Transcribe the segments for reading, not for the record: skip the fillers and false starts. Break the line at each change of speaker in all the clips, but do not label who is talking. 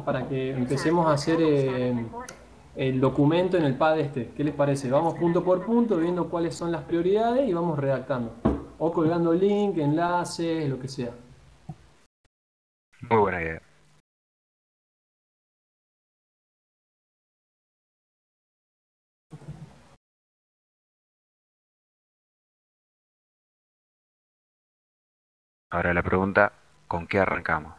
para que empecemos a hacer el documento en el pad este. ¿Qué les parece? Vamos punto por punto viendo cuáles son las prioridades y vamos redactando. O colgando link, enlaces, lo que sea.
Muy buena idea. Ahora la pregunta, ¿con qué arrancamos?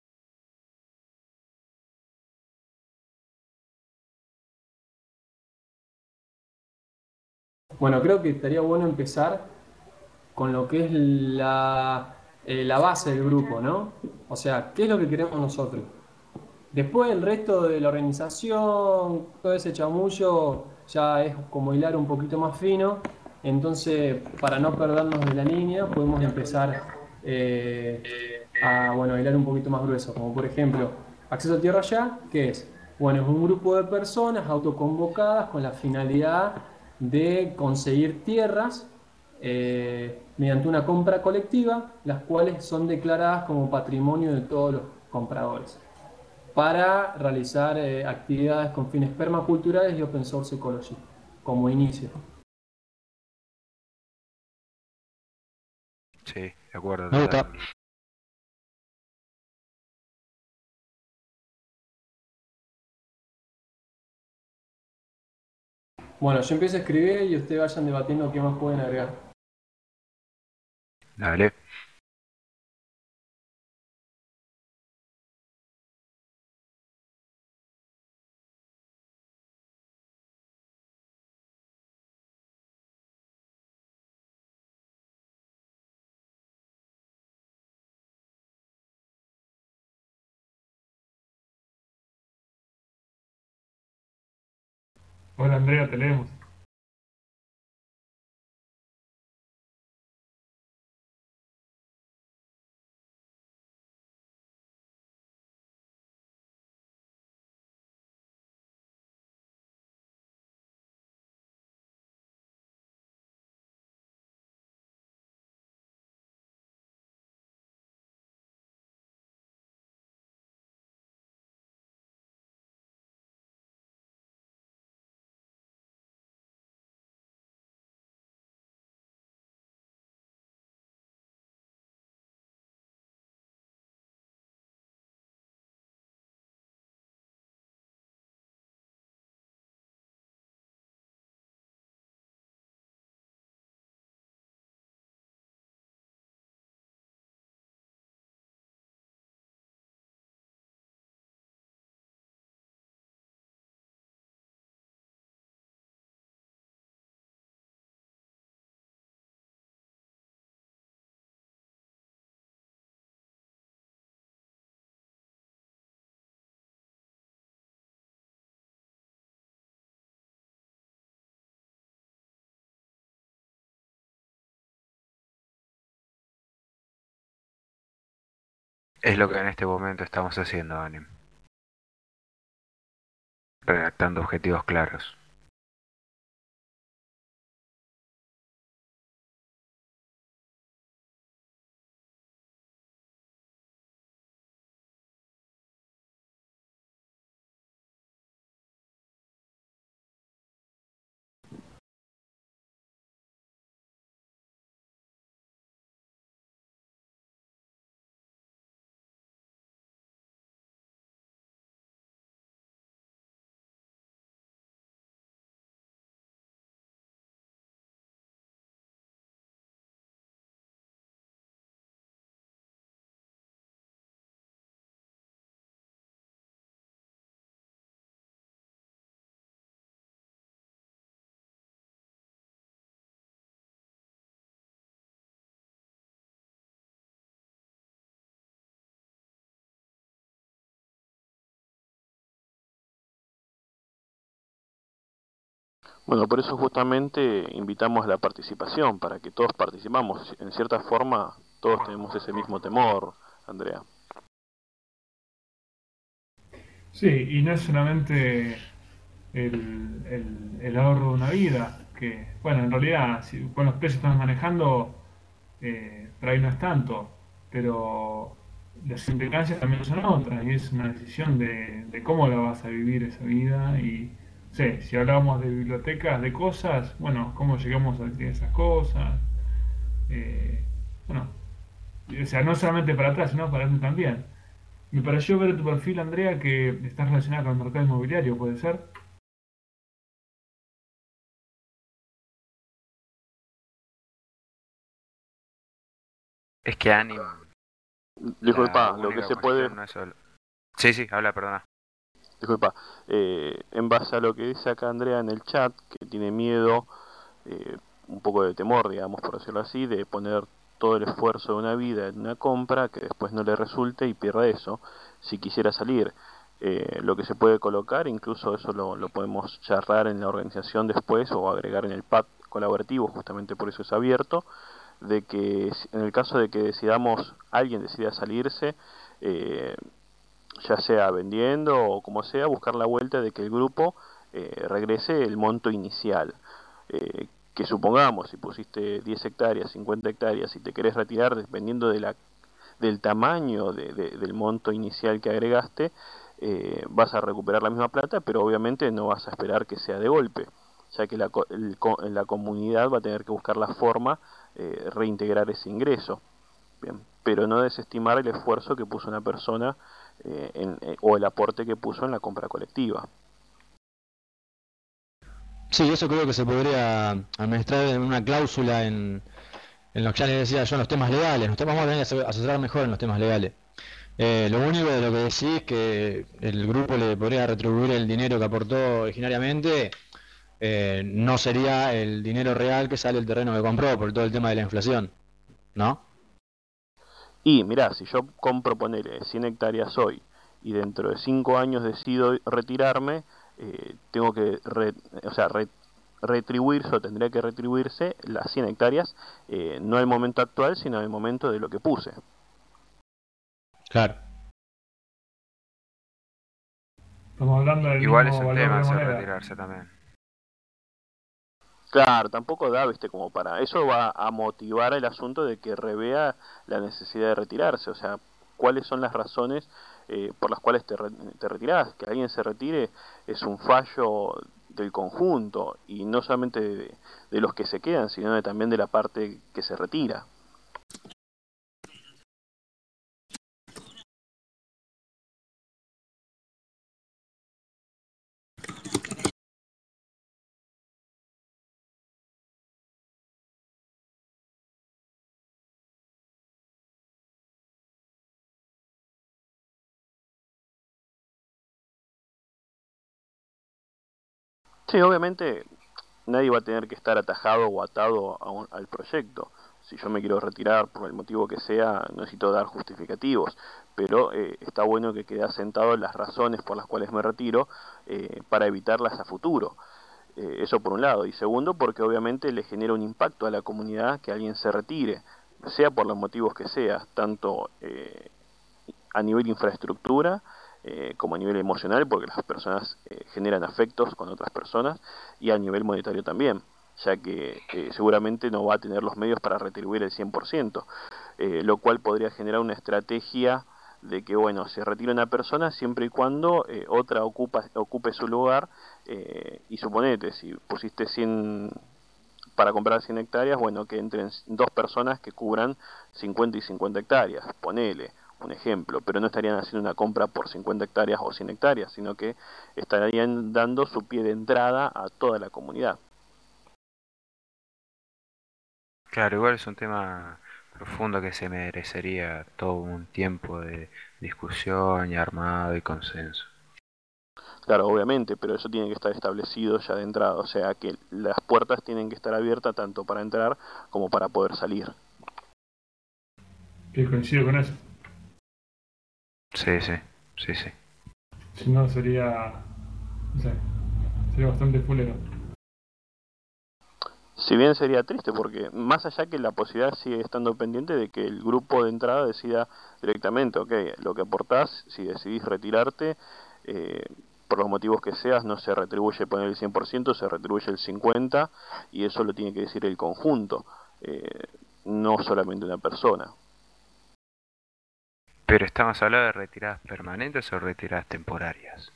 Bueno, creo que estaría bueno empezar con lo que es la base del grupo, ¿no? O sea, ¿qué es lo que queremos nosotros? Después el resto de la organización, todo ese chamullo ya es como hilar un poquito más fino. Entonces, para no perdernos de la línea, podemos empezar a hilar un poquito más grueso. Como por ejemplo, Acceso a Tierra Ya, ¿qué es? Bueno, es un grupo de personas autoconvocadas con la finalidad de conseguir tierras mediante una compra colectiva, las cuales son declaradas como patrimonio de todos los compradores para realizar actividades con fines permaculturales y open source ecology, como inicio.
Sí, de acuerdo,
Me
total.
gusta.
Bueno, yo empiezo a escribir y ustedes vayan debatiendo qué más pueden agregar.
Dale.
Hola Andrea, te leemos.
Es lo que en este momento estamos haciendo, Anim. Redactando objetivos claros.
Bueno, por eso justamente invitamos a la participación, para que todos participamos. En cierta forma, todos tenemos ese mismo temor, Andrea.
Sí, y no es solamente el ahorro de una vida, que, bueno, en realidad, si, con los precios que estamos manejando, por ahí no es tanto, pero las implicancias también son otras y es una decisión de cómo la vas a vivir esa vida y sé, si hablamos de bibliotecas de cosas, bueno, cómo llegamos a decir esas cosas, eh, bueno, o sea, no solamente para atrás, sino para adelante también. Me pareció ver en tu perfil, Andrea, que estás relacionada con el mercado inmobiliario, ¿puede ser?
Es que Anim, la
Disculpa, lo que
única
se puede,
cuestión no es solo... Sí, sí, habla, perdona.
disculpa, en base a lo que dice acá Andrea en el chat, que tiene miedo, un poco de temor, digamos, por decirlo así, de poner todo el esfuerzo de una vida en una compra que después no le resulte y pierda eso, si quisiera salir. Lo que se puede colocar, incluso eso lo podemos charlar en la organización después o agregar en el pad colaborativo, justamente por eso es abierto, de que en el caso de que decidamos, alguien decida salirse, eh, ya sea vendiendo o como sea, buscar la vuelta de que el grupo regrese el monto inicial. Que supongamos, si pusiste 10 hectáreas, 50 hectáreas, y te querés retirar dependiendo del tamaño del monto inicial que agregaste, vas a recuperar la misma plata, pero obviamente no vas a esperar que sea de golpe, ya que la comunidad va a tener que buscar la forma reintegrar ese ingreso. Bien, pero no desestimar el esfuerzo que puso una persona o el aporte que puso en la compra colectiva.
Sí, eso creo que se podría administrar en una cláusula en lo que ya les decía yo, en los temas legales. Vamos a tener que asesorar mejor en los temas legales. Lo único de lo que decís es que el grupo le podría retribuir el dinero que aportó originariamente, no sería el dinero real que sale el terreno que compró por todo el tema de la inflación, ¿no?
Y mirá, si yo compro, ponele 100 hectáreas hoy y dentro de 5 años decido retirarme, tengo que o sea, retribuirse o tendría que retribuirse las 100 hectáreas, no el momento actual, sino el momento de lo que puse.
Claro.
Estamos hablando del
Igual es
mismo
un
valor
tema
de
hacer
moneda.
retirarse también.
Claro, tampoco da, viste, como para... Eso va a motivar el asunto de que revea la necesidad de retirarse, o sea, cuáles son las razones por las cuales te retirás. Que alguien se retire es un fallo del conjunto, y no solamente de los que se quedan, sino también de la parte que se retira. Sí, obviamente nadie va a tener que estar atajado o atado al proyecto. Si yo me quiero retirar por el motivo que sea, no necesito dar justificativos, pero está bueno que quede asentado las razones por las cuales me retiro, para evitarlas a futuro. Eso por un lado. Y segundo, porque obviamente le genera un impacto a la comunidad que alguien se retire, sea por los motivos que sea, tanto a nivel infraestructura, como a nivel emocional, porque las personas generan afectos con otras personas, y a nivel monetario también, ya que seguramente no va a tener los medios para retribuir el 100%, lo cual podría generar una estrategia de que, bueno, se retira una persona siempre y cuando otra ocupe su lugar, y suponete, si pusiste 100 para comprar 100 hectáreas, bueno, que entren dos personas que cubran 50 y 50 hectáreas, ponele un ejemplo, pero no estarían haciendo una compra por 50 hectáreas o 100 hectáreas, sino que estarían dando su pie de entrada a toda la comunidad.
Claro, igual es un tema profundo que se merecería todo un tiempo de discusión y armado y consenso.
Claro, obviamente, pero eso tiene que estar establecido ya de entrada, o sea que las puertas tienen que estar abiertas tanto para entrar como para poder salir.
Que coincido con eso.
Sí, sí, sí, sí.
Si no sería, no sé, sería bastante fulero.
Si bien sería triste, porque más allá que la posibilidad sigue estando pendiente de que el grupo de entrada decida directamente, ok, lo que aportás, si decidís retirarte, eh, por los motivos que seas, no se retribuye poner el 100%, se retribuye el 50%, y eso lo tiene que decir el conjunto, no solamente una persona.
Pero estamos hablando de retiradas permanentes o retiradas temporarias.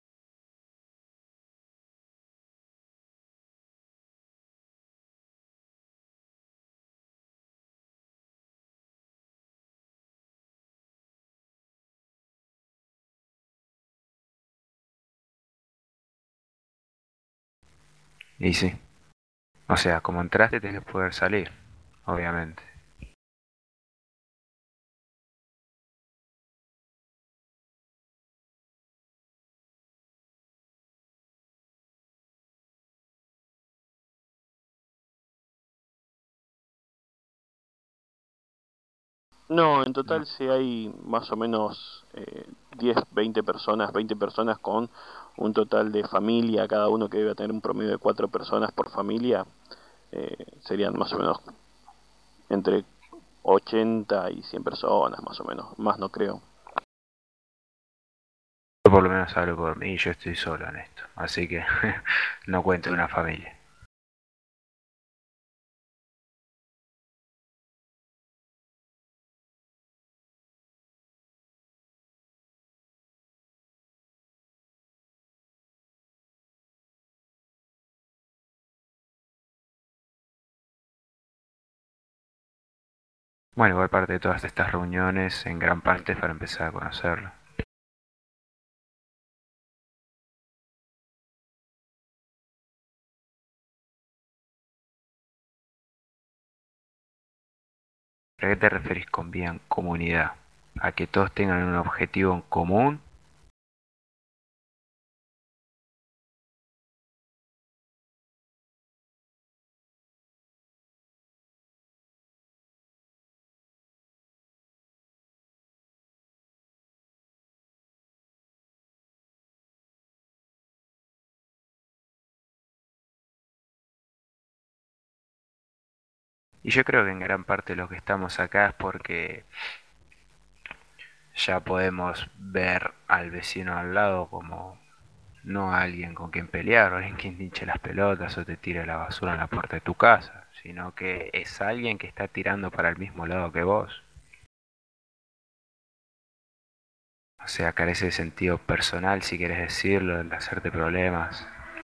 Y sí. O sea, como entraste tenés que poder salir, obviamente.
No, en
No.
total sí hay más o menos 10, 20 personas con un total de familia, cada uno que debe tener un promedio de 4 personas por familia, serían más o menos entre 80 y 100 personas, más o menos, más no creo.
Yo por lo menos hablo por mí y yo estoy solo en esto. Así que no cuento una familia. Bueno, igual parte de todas estas reuniones en gran parte es para empezar a conocerlo. ¿A qué te referís con bien comunidad? ¿A que todos tengan un objetivo en común? Y yo creo que en gran parte los que estamos acá es porque ya podemos ver al vecino al lado como no a alguien con quien pelear o alguien que te hinche las pelotas o te tire la basura en la puerta de tu casa, sino que es alguien que está tirando para el mismo lado que vos. O sea, carece de sentido personal, si querés decirlo, de hacerte problemas.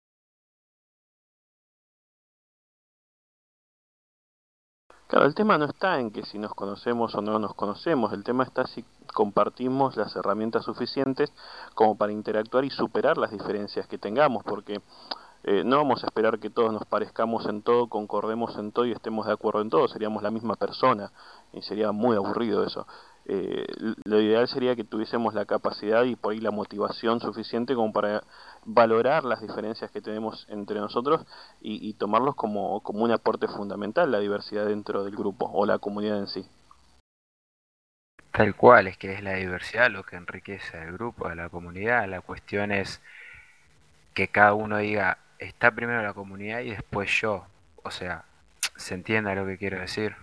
Claro, el tema no está en que si nos conocemos o no nos conocemos, el tema está si compartimos las herramientas suficientes como para interactuar y superar las diferencias que tengamos, porque no vamos a esperar que todos nos parezcamos en todo, concordemos en todo y estemos de acuerdo en todo, seríamos la misma persona y sería muy aburrido eso. Lo ideal sería que tuviésemos la capacidad y por ahí la motivación suficiente como para valorar las diferencias que tenemos entre nosotros y tomarlos como un aporte fundamental, la diversidad dentro del grupo o la comunidad en sí.
Tal cual, es que es la diversidad lo que enriquece al grupo, a la comunidad. La cuestión es que cada uno diga, está primero la comunidad y después yo. O sea, se entienda lo que quiero decir.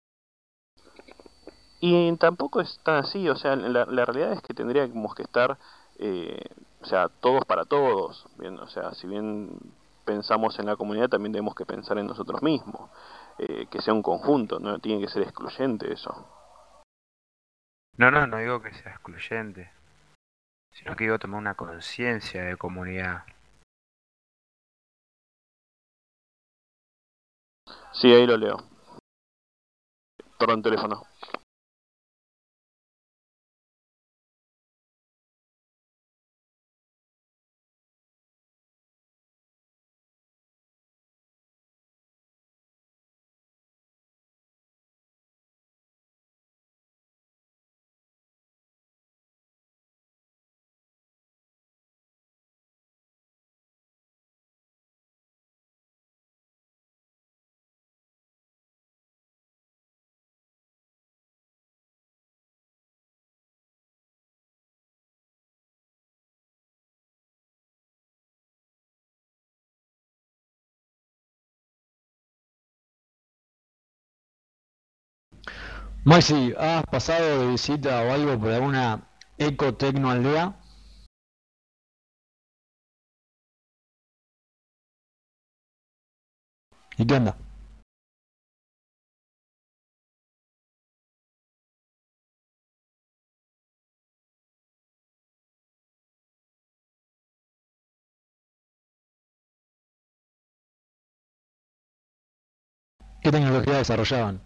Y tampoco es tan así, o sea, la realidad es que tendríamos que estar, eh, o sea, todos para todos, bien, o sea, si bien pensamos en la comunidad, también tenemos que pensar en nosotros mismos, que sea un conjunto, no tiene que ser excluyente eso.
No, no, no digo que sea excluyente, sino que digo tomar una conciencia de comunidad.
Sí, ahí lo leo. Perdón, teléfono.
Maxi, ¿has pasado de visita o algo por alguna ecotecno aldea? ¿Y qué onda? ¿Qué tecnología desarrollaban?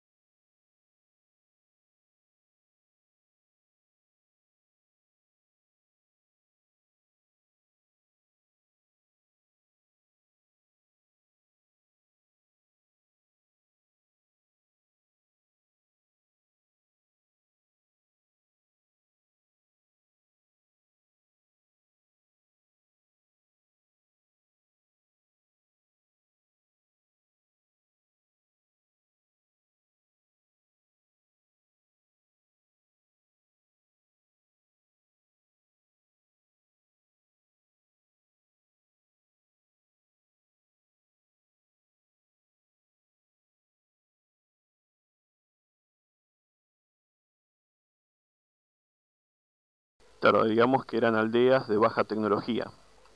Claro, digamos que eran aldeas de baja tecnología.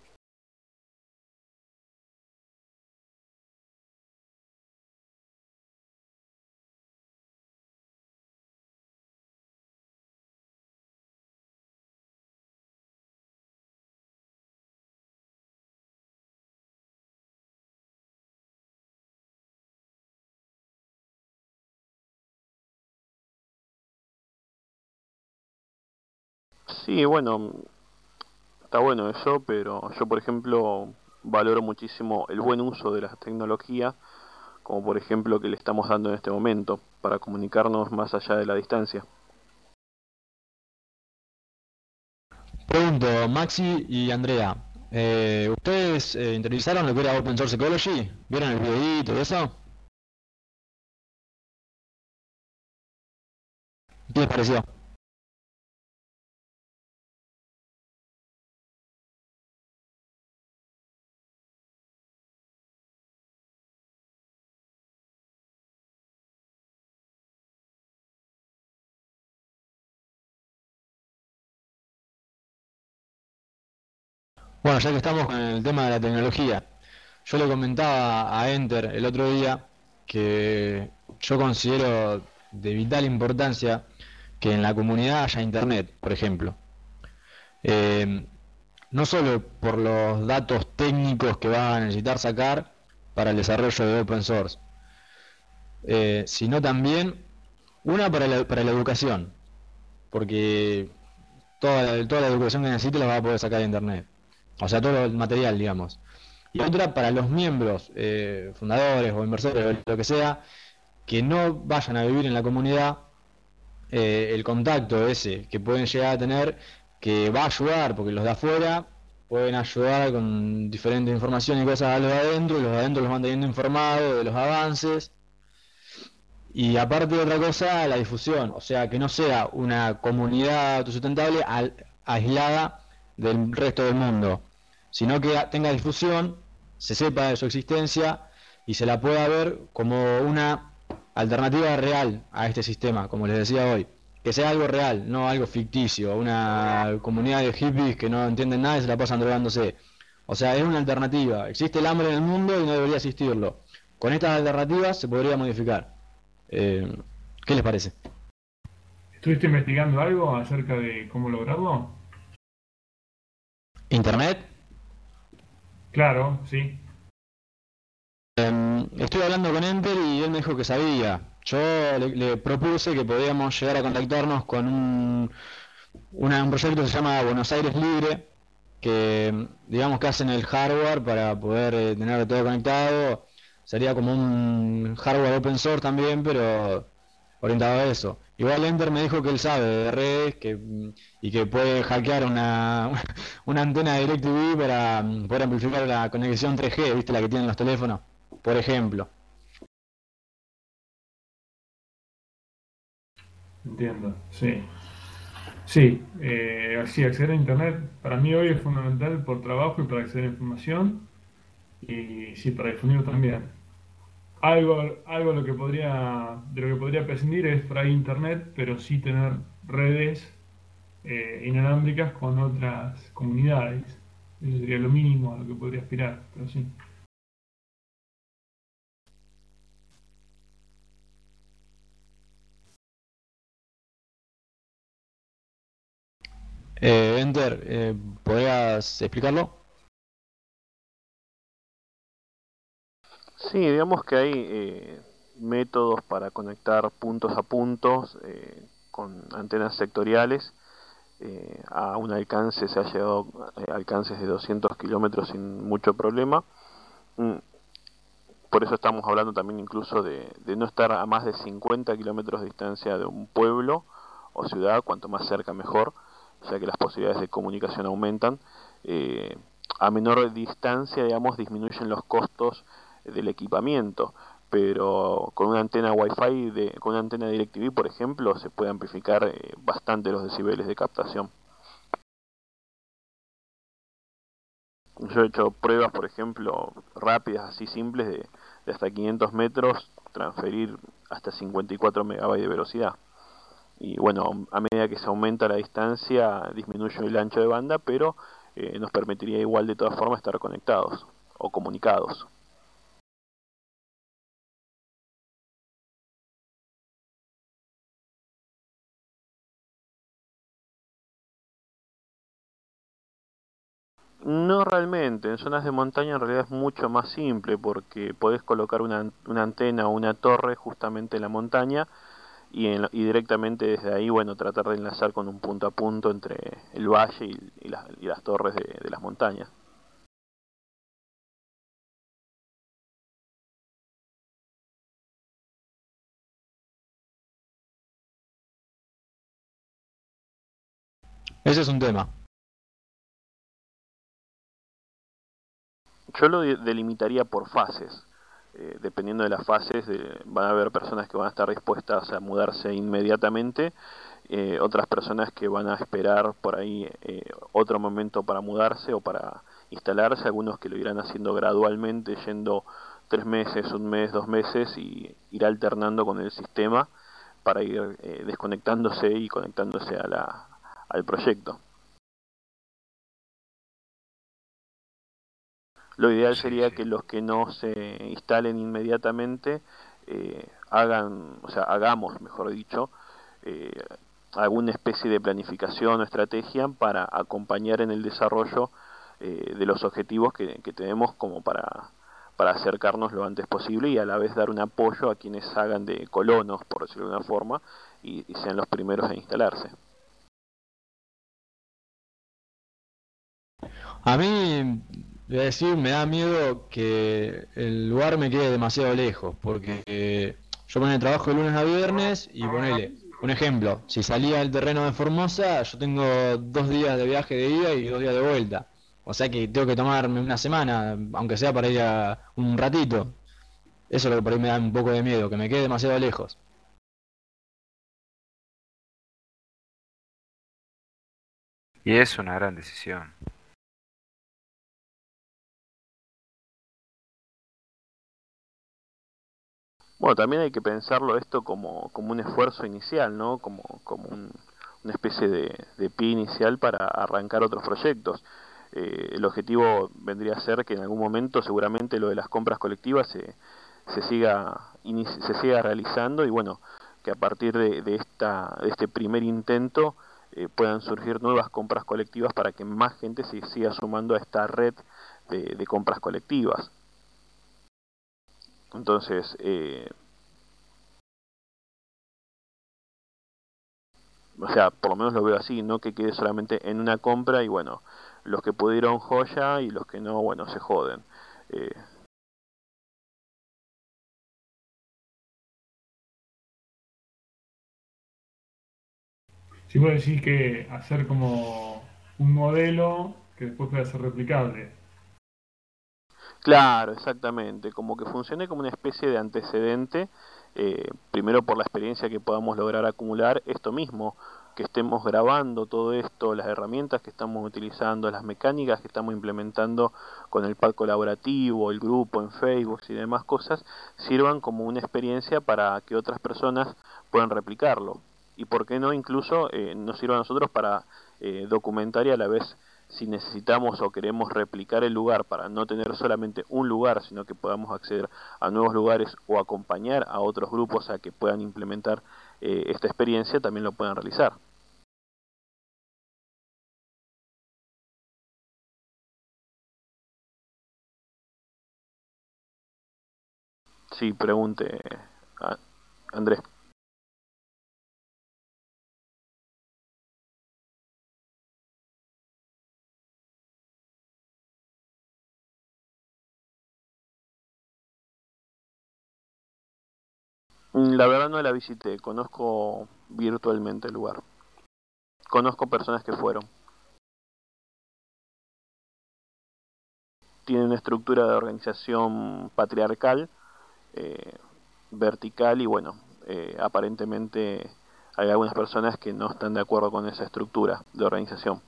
Sí, bueno, está bueno eso, pero yo, por ejemplo, valoro muchísimo el buen uso de la tecnología, como por ejemplo que le estamos dando en este momento, para comunicarnos más allá de la distancia.
Pregunto, Maxi y Andrea, ¿ustedes interiorizaron lo que era Open Source Ecology? ¿Vieron el videíto y eso? ¿Qué les pareció? Bueno, ya que estamos con el tema de la tecnología, yo le comentaba a Enter el otro día que yo considero de vital importancia que en la comunidad haya internet, por ejemplo. Eh, no solo por los datos técnicos que va a necesitar sacar para el desarrollo de open source, sino también una para la educación, porque toda la educación que necesite la va a poder sacar de internet, o sea, todo el material, digamos. Y otra para los miembros, fundadores o inversores o lo que sea, que no vayan a vivir en la comunidad, el contacto ese que pueden llegar a tener, que va a ayudar, porque los de afuera pueden ayudar con diferentes informaciones y cosas a los de adentro, y los de adentro los van teniendo informados de los avances. Y aparte de otra cosa, la difusión, o sea, que no sea una comunidad autosustentable aislada del resto del mundo, sino que tenga difusión, se sepa de su existencia y se la pueda ver como una alternativa real a este sistema, como les decía hoy. Que sea algo real, no algo ficticio, una comunidad de hippies que no entienden nada y se la pasan drogándose. O sea, es una alternativa. Existe el hambre en el mundo y no debería existirlo. Con estas alternativas se podría modificar. Eh, ¿Qué les parece?
¿Estuviste investigando algo acerca de cómo lograrlo?
¿Internet?
Claro, sí.
Estuve hablando con Enter y él me dijo que sabía. Yo le propuse que podíamos llegar a contactarnos con un proyecto que se llama Buenos Aires Libre, que digamos que hacen el hardware para poder tener todo conectado. Sería como un hardware open source también, pero orientado a eso. Igual Enter me dijo que él sabe de redes y que puede hackear una antena de DirecTV para poder amplificar la conexión 3G, ¿viste? La que tienen los teléfonos, por ejemplo.
Entiendo, sí. Sí, sí, acceder a Internet para mí hoy es fundamental por trabajo y para acceder a información y sí, para difundirlo también. Algo de lo que podría prescindir es por ahí Internet, pero sí tener redes inalámbricas con otras comunidades. Eso sería lo mínimo a lo que podría aspirar, pero sí.
Enter, ¿podrías explicarlo?
Sí, digamos que hay métodos para conectar puntos a puntos con antenas sectoriales a un alcance, se ha llegado a alcances de 200 kilómetros sin mucho problema. Por eso estamos hablando también incluso de no estar a más de 50 kilómetros de distancia de un pueblo o ciudad, cuanto más cerca mejor, ya que las posibilidades de comunicación aumentan. A menor distancia, digamos, disminuyen los costos del equipamiento, pero con una antena Wi-Fi, con una antena DirecTV, por ejemplo, se puede amplificar bastante los decibeles de captación. Yo he hecho pruebas, por ejemplo, rápidas, así simples, de hasta 500 metros, transferir hasta 54 megabytes de velocidad. Y bueno, a medida que se aumenta la distancia, disminuye el ancho de banda, pero nos permitiría igual de todas formas estar conectados o comunicados. No realmente, en zonas de montaña en realidad es mucho más simple porque podés colocar una antena o una torre justamente en la montaña y directamente desde ahí, bueno, tratar de enlazar con un punto a punto entre el valle y las torres de las montañas.
Ese es un tema.
Yo lo delimitaría por fases. Dependiendo de las fases, van a haber personas que van a estar dispuestas a mudarse inmediatamente, otras personas que van a esperar por ahí otro momento para mudarse o para instalarse, algunos que lo irán haciendo gradualmente, yendo 3 meses, un mes, 2 meses, y ir alternando con el sistema para ir desconectándose y conectándose al proyecto. Lo ideal
Sí,
sería
sí.
que los que no se instalen inmediatamente hagamos, mejor dicho, eh, alguna especie de planificación o estrategia para acompañar en el desarrollo de los objetivos que tenemos como para acercarnos lo antes posible y a la vez dar un apoyo a quienes hagan de colonos, por decirlo de una forma, y sean los primeros en instalarse.
A mí, voy a decir, me da miedo que el lugar me quede demasiado lejos, porque yo ponele trabajo de lunes a viernes y ponele, un ejemplo, si salía del terreno de Formosa, yo tengo 2 días de viaje de ida y 2 días de vuelta. O sea que tengo que tomarme una semana, aunque sea para ir a un ratito. Eso es lo que por ahí me da un poco de miedo, que me quede demasiado lejos.
Y es una gran decisión.
Bueno, también hay que pensarlo esto como un esfuerzo inicial, ¿no? Una especie de pie inicial para arrancar otros proyectos. El objetivo vendría a ser que en algún momento seguramente lo de las compras colectivas se siga realizando y bueno, que a partir de este primer intento puedan surgir nuevas compras colectivas para que más gente se siga sumando a esta red de compras colectivas. Entonces, o sea, por lo menos lo veo así, no que quede solamente en una compra y bueno, los que pudieron joya y los que no, bueno, se joden. Eh,
Si vos decís que hacer como un modelo que después pueda ser replicable.
claro, exactamente, como que funcione como una especie de antecedente, primero por la experiencia que podamos lograr acumular, esto mismo, que estemos grabando todo esto, las herramientas que estamos utilizando, las mecánicas que estamos implementando con el pad colaborativo, el grupo en Facebook y demás cosas, sirvan como una experiencia para que otras personas puedan replicarlo. Y por qué no, incluso nos sirva a nosotros para documentar y a la vez si necesitamos o queremos replicar el lugar para no tener solamente un lugar, sino que podamos acceder a nuevos lugares o acompañar a otros grupos a que puedan implementar esta experiencia, también lo puedan realizar. Sí, pregunte Ah, Andrés. La verdad no la visité, conozco virtualmente el lugar. Conozco personas que fueron. Tiene una estructura de organización patriarcal, eh, vertical y bueno, aparentemente hay algunas personas que no están de acuerdo con esa estructura de organización.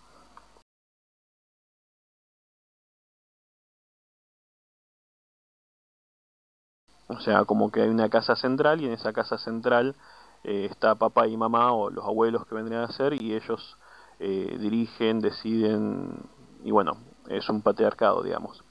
O sea, como que hay una casa central y en esa casa central está papá y mamá o los abuelos que vendrían a ser y ellos dirigen, deciden y bueno, es un patriarcado, digamos.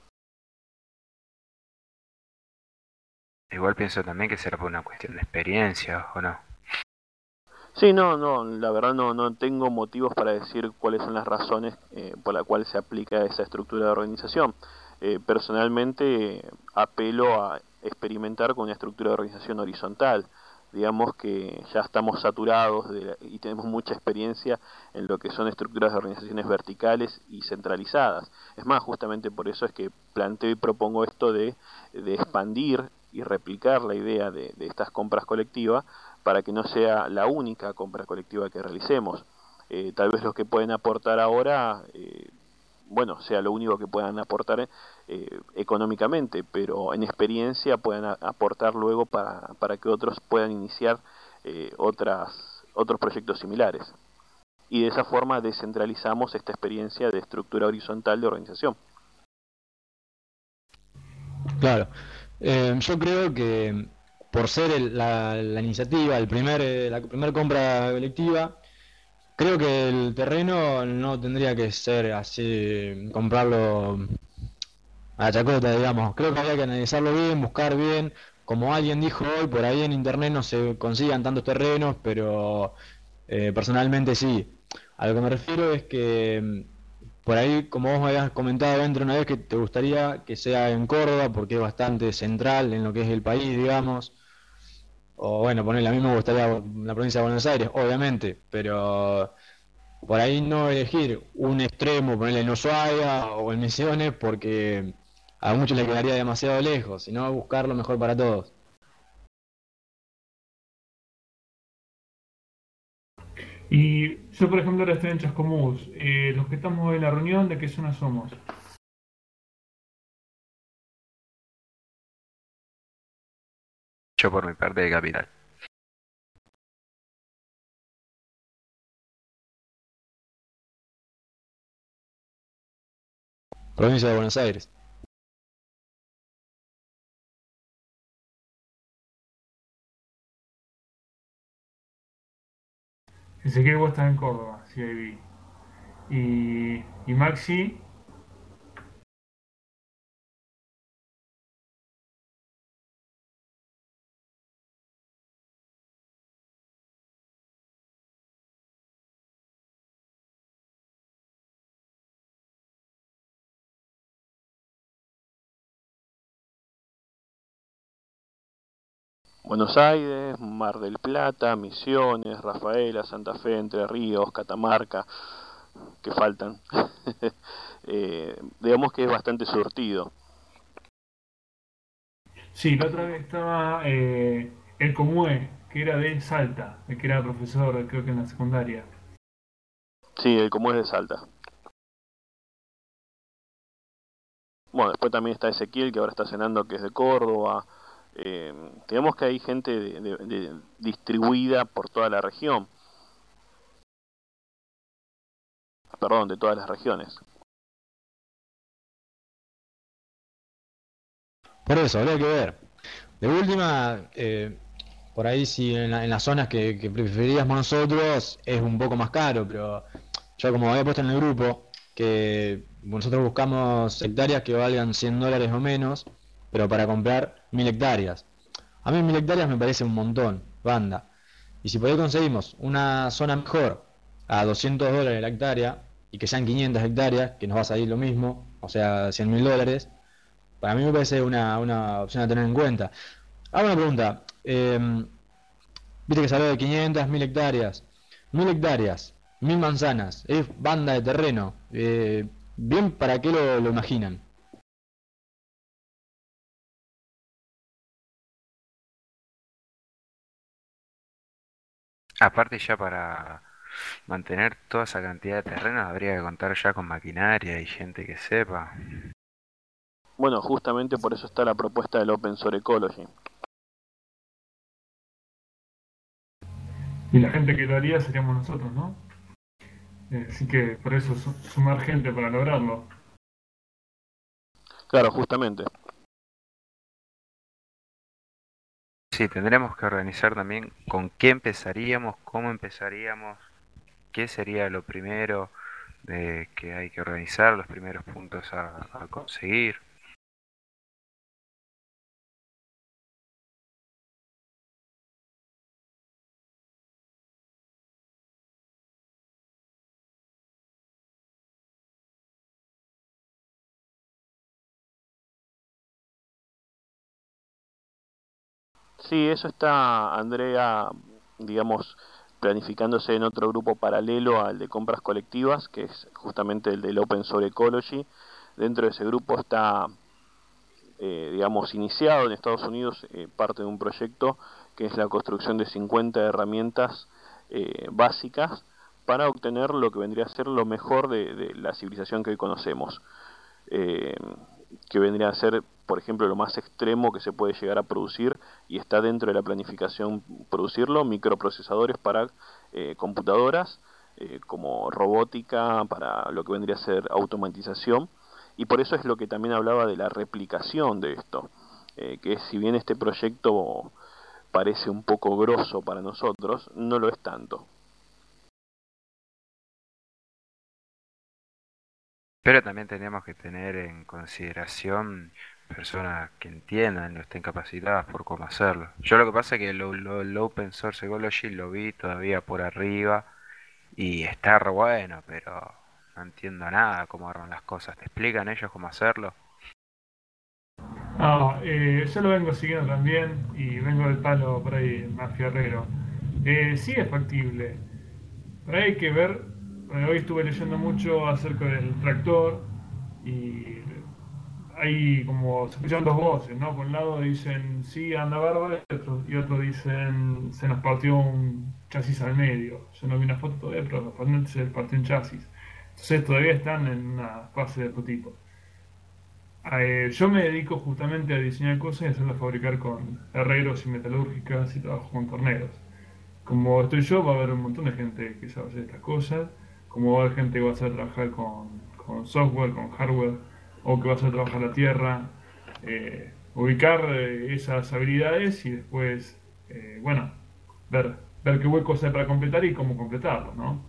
Igual pienso también que será por una cuestión de experiencia, ¿o no?
Sí, no, la verdad no tengo motivos para decir cuáles son las razones por las cuales se aplica esa estructura de organización. Personalmente apelo a experimentar con una estructura de organización horizontal. Digamos que ya estamos saturados y tenemos mucha experiencia en lo que son estructuras de organizaciones verticales y centralizadas. Es más, justamente por eso es que planteo y propongo esto de expandir y replicar la idea de estas compras colectivas para que no sea la única compra colectiva que realicemos. Tal vez los que pueden aportar ahora, bueno, sea lo único que puedan aportar económicamente, pero en experiencia puedan aportar luego para que otros puedan iniciar otros proyectos similares. Y de esa forma descentralizamos esta experiencia de estructura horizontal de organización.
Claro. Yo creo que por ser la iniciativa, la primera compra colectiva, creo que el terreno no tendría que ser así, comprarlo a la chacota, digamos. Creo que habría que analizarlo bien, buscar bien. Como alguien dijo hoy, por ahí en internet no se consigan tantos terrenos, pero personalmente sí. A lo que me refiero es que por ahí, como vos me habías comentado dentro una vez, que te gustaría que sea en Córdoba, porque es bastante central en lo que es el país, digamos. O bueno, ponerle a mí me gustaría la provincia de Buenos Aires, obviamente, pero por ahí no elegir un extremo, ponerle en Ushuaia o en Misiones, porque a muchos les quedaría demasiado lejos, sino buscar lo mejor para todos.
Y yo, por ejemplo, ahora estoy en Chascomús. Los que estamos en la reunión, ¿de qué zona somos?
Yo por mi parte de capital.
Provincia de Buenos Aires.
Ezequiel, vos estás en Córdoba, sí, ahí vi. Y Maxi,
Buenos Aires, Mar del Plata, Misiones, Rafaela, Santa Fe, Entre Ríos, Catamarca, que faltan. Digamos que es bastante surtido.
sí, la otra vez estaba el Comue, que era de Salta, el que era profesor, creo que en la secundaria.
Sí, el común es de Salta. Bueno, después también está Ezequiel, que ahora está cenando, que es de Córdoba. Digamos que hay gente distribuida por toda la región, perdón, de todas las regiones.
Por eso, habría que ver. De última, por ahí si en las zonas que preferiríamos nosotros es un poco más caro, pero yo como había puesto en el grupo, que nosotros buscamos hectáreas que valgan $100 o menos, pero para comprar 1000 hectáreas. A mí 1000 hectáreas me parece un montón, banda. Y si por ahí conseguimos una zona mejor a $200 la hectárea, y que sean 500 hectáreas, que nos va a salir lo mismo, o sea, $100.000, para mí me parece una opción a tener en cuenta. Hago una pregunta, Eh, Viste que se habló de 500, 1000 hectáreas. 1000 hectáreas, 1000 manzanas, es banda de terreno. Bien, ¿para qué lo imaginan?
Aparte ya para mantener toda esa cantidad de terrenos habría que contar ya con maquinaria y gente que sepa.
Bueno, justamente por eso está la propuesta del Open Source Ecology.
Y la gente que lo haría seríamos nosotros, ¿no? Así que por eso sumar gente para lograrlo.
Claro, justamente.
Sí, tendremos que organizar también con qué empezaríamos, cómo empezaríamos, qué sería lo primero de que hay que organizar, los primeros puntos a conseguir.
Sí, eso está Andrea, digamos, planificándose en otro grupo paralelo al de compras colectivas, que es justamente el del Open Source Ecology. Dentro de ese grupo está, digamos, iniciado en Estados Unidos parte de un proyecto que es la construcción de 50 herramientas básicas para obtener lo que vendría a ser lo mejor de la civilización que hoy conocemos. eh, que vendría a ser, por ejemplo, lo más extremo que se puede llegar a producir y está dentro de la planificación producirlo, microprocesadores para computadoras, como robótica, para lo que vendría a ser automatización, y por eso es lo que también hablaba de la replicación de esto, que si bien este proyecto parece un poco grosso para nosotros, no lo es tanto.
Pero también tenemos que tener en consideración personas que entiendan, no estén capacitadas por cómo hacerlo. Yo lo que pasa es que el Open Source Ecology lo vi todavía por arriba y está re bueno, pero no entiendo nada cómo arman las cosas. ¿Te explican ellos cómo hacerlo?
Yo lo vengo siguiendo también y vengo del palo por ahí más fierrero. Sí es factible, pero hay que ver, hoy estuve leyendo mucho acerca del tractor y hay como, se escuchan dos voces, ¿no? Por un lado dicen sí, anda bárbaro y otro dicen se nos partió un chasis al medio. Yo no vi una foto todavía, pero aparentemente se les partió un chasis. Entonces todavía están en una fase de prototipo. Yo me dedico justamente a diseñar cosas y hacerlas fabricar con herreros y metalúrgicas y trabajo con torneros. Como estoy yo, va a haber un montón de gente que sabe hacer estas cosas, como va a haber gente que va a saber trabajar con software, con hardware, o que va a saber trabajar la tierra, ubicar esas habilidades y después, bueno, ver qué huecos hay para completar y cómo completarlos, ¿no?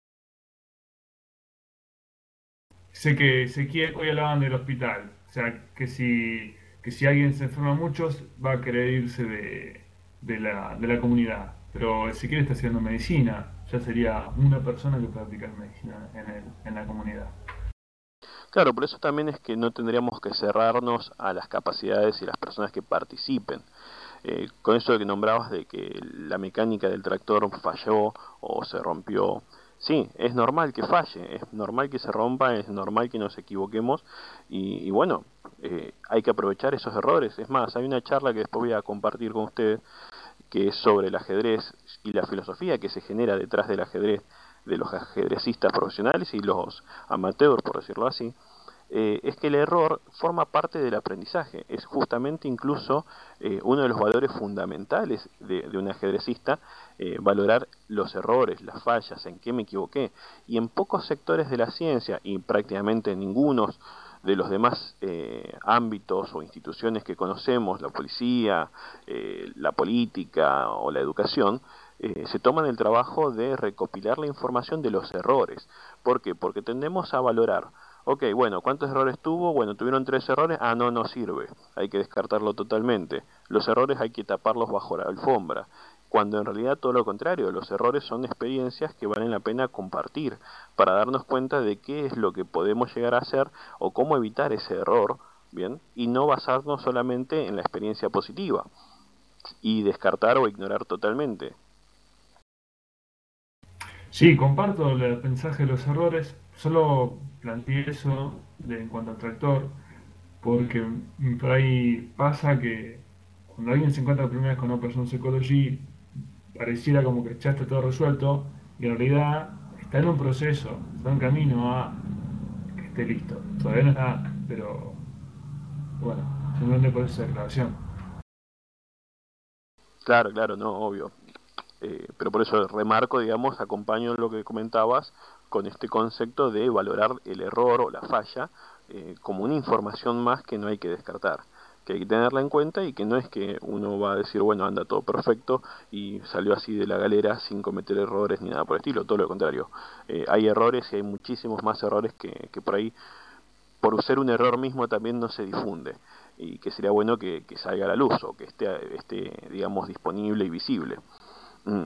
Sé que hoy hablaban del hospital, o sea, que si alguien se enferma mucho va a querer irse de la comunidad, pero Ezequiel está estudiando medicina, ya sería una persona que puede aplicar medicina en la comunidad.
Claro, por eso también es que no tendríamos que cerrarnos a las capacidades y las personas que participen. Con eso que nombrabas de que la mecánica del tractor falló o se rompió, sí, es normal que falle, es normal que se rompa, es normal que nos equivoquemos y bueno, hay que aprovechar esos errores. Es más, hay una charla que después voy a compartir con ustedes que es sobre el ajedrez y la filosofía que se genera detrás del ajedrez, de los ajedrecistas profesionales y los amateurs, por decirlo así. Es que el error forma parte del aprendizaje, es justamente incluso uno de los valores fundamentales de un ajedrecista, valorar los errores, las fallas, en qué me equivoqué, y en pocos sectores de la ciencia, y prácticamente en ninguno de los demás ámbitos o instituciones que conocemos, la policía, la política o la educación, se toman el trabajo de recopilar la información de los errores. ¿Por qué? Porque tendemos a valorar. Ok, bueno, ¿cuántos errores tuvo? Bueno, tuvieron 3 errores. Ah, no, no sirve. Hay que descartarlo totalmente. Los errores hay que taparlos bajo la alfombra. Cuando en realidad todo lo contrario, los errores son experiencias que valen la pena compartir para darnos cuenta de qué es lo que podemos llegar a hacer o cómo evitar ese error, ¿bien? Y no basarnos solamente en la experiencia positiva. y descartar o ignorar totalmente.
Sí, comparto el mensaje de los errores. Solo planteé eso en cuanto al tractor, porque por ahí pasa que cuando alguien se encuentra por primera vez con Operation Psychology, pareciera como que ya está todo resuelto, y en realidad está en un proceso, está en camino a que esté listo. Todavía no está, pero bueno, simplemente por esa declaración.
Claro, claro, no, obvio. Pero por eso remarco, digamos, acompaño lo que comentabas con este concepto de valorar el error o la falla como una información más que no hay que descartar, que hay que tenerla en cuenta y que no es que uno va a decir, bueno, anda todo perfecto y salió así de la galera sin cometer errores ni nada por el estilo, todo lo contrario. Hay errores y hay muchísimos más errores que por ahí, por ser un error mismo, también no se difunde y que sería bueno que salga a la luz o que esté, digamos, disponible y visible. Mm.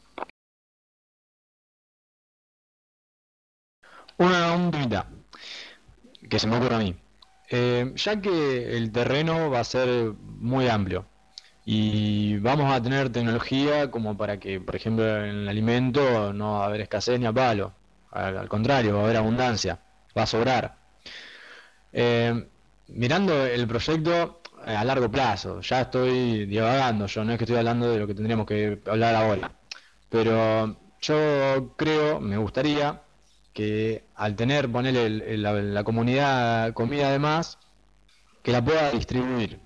Un temita que se me ocurre a mí. Ya que el terreno va a ser muy amplio y vamos a tener tecnología como para que, por ejemplo, en el alimento no va a haber escasez ni a palo. Al contrario, va a haber abundancia, va a sobrar. Mirando el proyecto a largo plazo, ya estoy divagando, yo no es que estoy hablando de lo que tendríamos que hablar ahora, pero yo creo, me gustaría que al tener, ponerle la comunidad comida además, que la pueda distribuir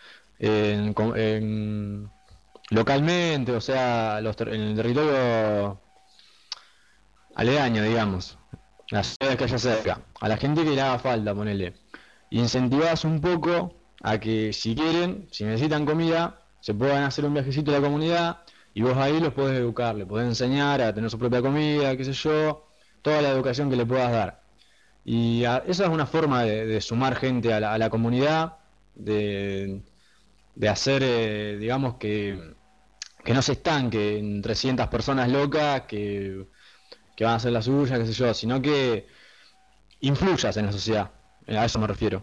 localmente, o sea, en el territorio aledaño, digamos, las ciudades que haya cerca, a la gente que le haga falta, ponele. Incentivás un poco a que si quieren, si necesitan comida, se puedan hacer un viajecito a la comunidad y vos ahí los podés educar, le podés enseñar a tener su propia comida, qué sé yo, toda la educación que le puedas dar. Y esa es una forma de sumar gente a la comunidad, de, de hacer, digamos, que no se estanque en 300 personas locas que van a hacer la suya, qué sé yo, sino que influyas en la sociedad. A eso me refiero.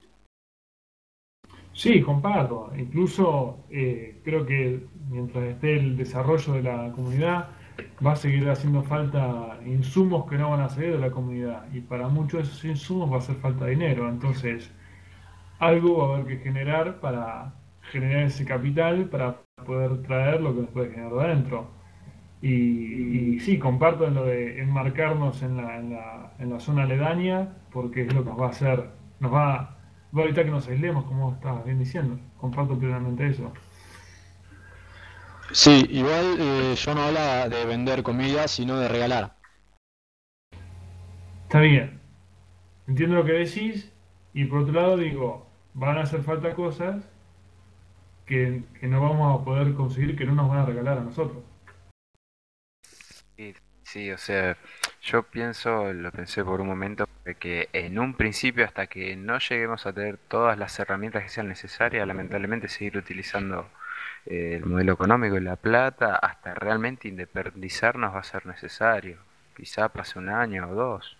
Sí, comparto. Incluso creo que mientras esté el desarrollo de la comunidad, va a seguir haciendo falta insumos que no van a salir de la comunidad. Y para muchos de esos insumos va a hacer falta dinero. Entonces, algo va a haber que generar para generar ese capital para poder traer lo que nos puede generar de adentro. Y sí, comparto en lo de enmarcarnos en la zona aledaña, porque es lo que nos va a hacer, va a evitar que nos aislemos, como estabas bien diciendo. Comparto plenamente eso.
Sí, igual yo no hablaba de vender comida, sino de regalar.
Está bien, entiendo lo que decís, y por otro lado digo, van a hacer falta cosas que no vamos a poder conseguir, que no nos van a regalar a nosotros.
Sí, sí, o sea, yo pienso, lo pensé por un momento, de que en un principio, hasta que no lleguemos a tener todas las herramientas que sean necesarias, lamentablemente seguir utilizando el modelo económico y la plata, hasta realmente independizarnos va a ser necesario. Quizá pase un año o dos.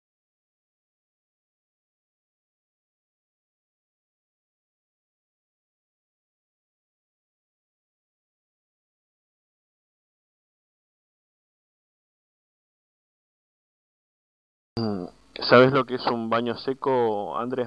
Mm. ¿Sabes lo que es un baño seco, Andrés?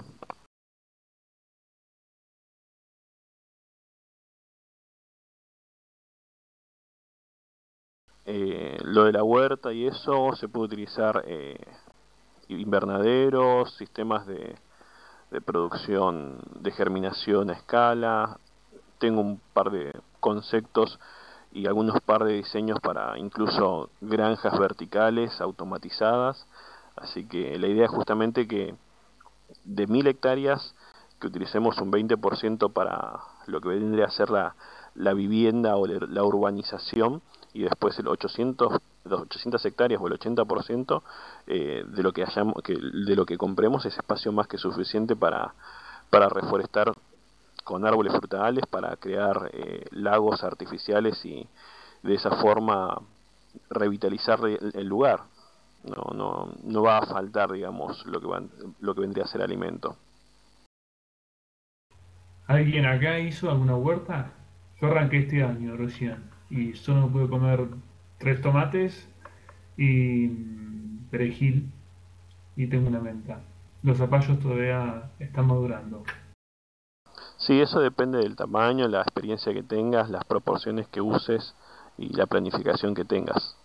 Lo de la huerta y eso se puede utilizar invernaderos, sistemas de producción de germinación a escala. Tengo un par de conceptos y algunos par de diseños para incluso granjas verticales automatizadas. Así que la idea es justamente que de 1000 hectáreas que utilicemos un 20% para lo que vendría a ser la vivienda o la urbanización y después los 800 hectáreas o el 80% de lo que compremos es espacio más que suficiente para reforestar con árboles frutales, para crear lagos artificiales y de esa forma revitalizar el lugar. No va a faltar, digamos, lo que vendría a ser alimento.
¿Alguien acá hizo alguna huerta? Yo arranqué este año recién y solo pude comer 3 tomates y perejil y tengo una menta. Los zapallos todavía están madurando.
Sí, eso depende del tamaño, la experiencia que tengas, las proporciones que uses y la planificación que tengas.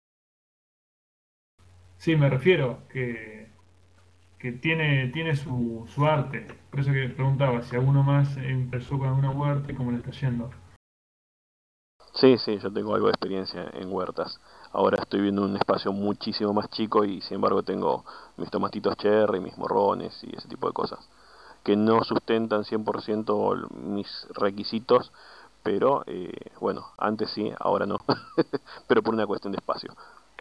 Sí, me refiero que tiene su arte. Por eso que preguntaba si alguno más empezó con alguna huerta y cómo le está yendo.
Sí, sí, yo tengo algo de experiencia en huertas. Ahora estoy viendo un espacio muchísimo más chico y sin embargo tengo mis tomatitos cherry, mis morrones y ese tipo de cosas, que no sustentan 100% mis requisitos, pero bueno, antes sí, ahora no, pero por una cuestión de espacio.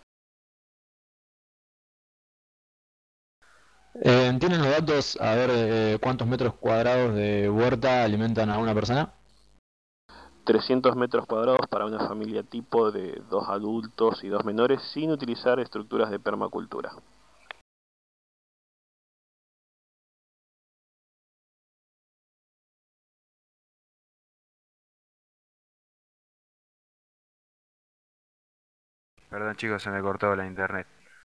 ¿Tienen los datos a ver cuántos metros cuadrados de huerta alimentan a una persona?
300 metros cuadrados para una familia tipo de 2 adultos y 2 menores sin utilizar estructuras de permacultura.
Perdón chicos, se me cortó la internet.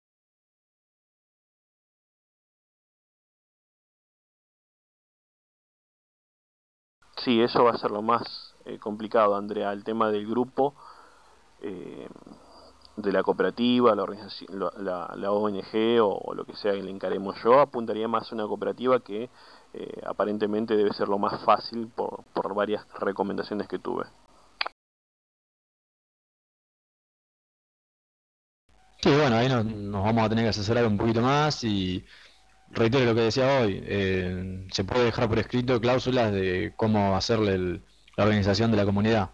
Sí, eso va a ser lo más complicado, Andrea, el tema del grupo, eh, de la cooperativa, la organización, la ONG o lo que sea que le encaremos. Yo apuntaría más a una cooperativa que aparentemente debe ser lo más fácil por varias recomendaciones que tuve.
Sí, bueno, ahí nos vamos a tener que asesorar un poquito más y reitero lo que decía hoy, se puede dejar por escrito cláusulas de cómo hacerle la organización de la comunidad.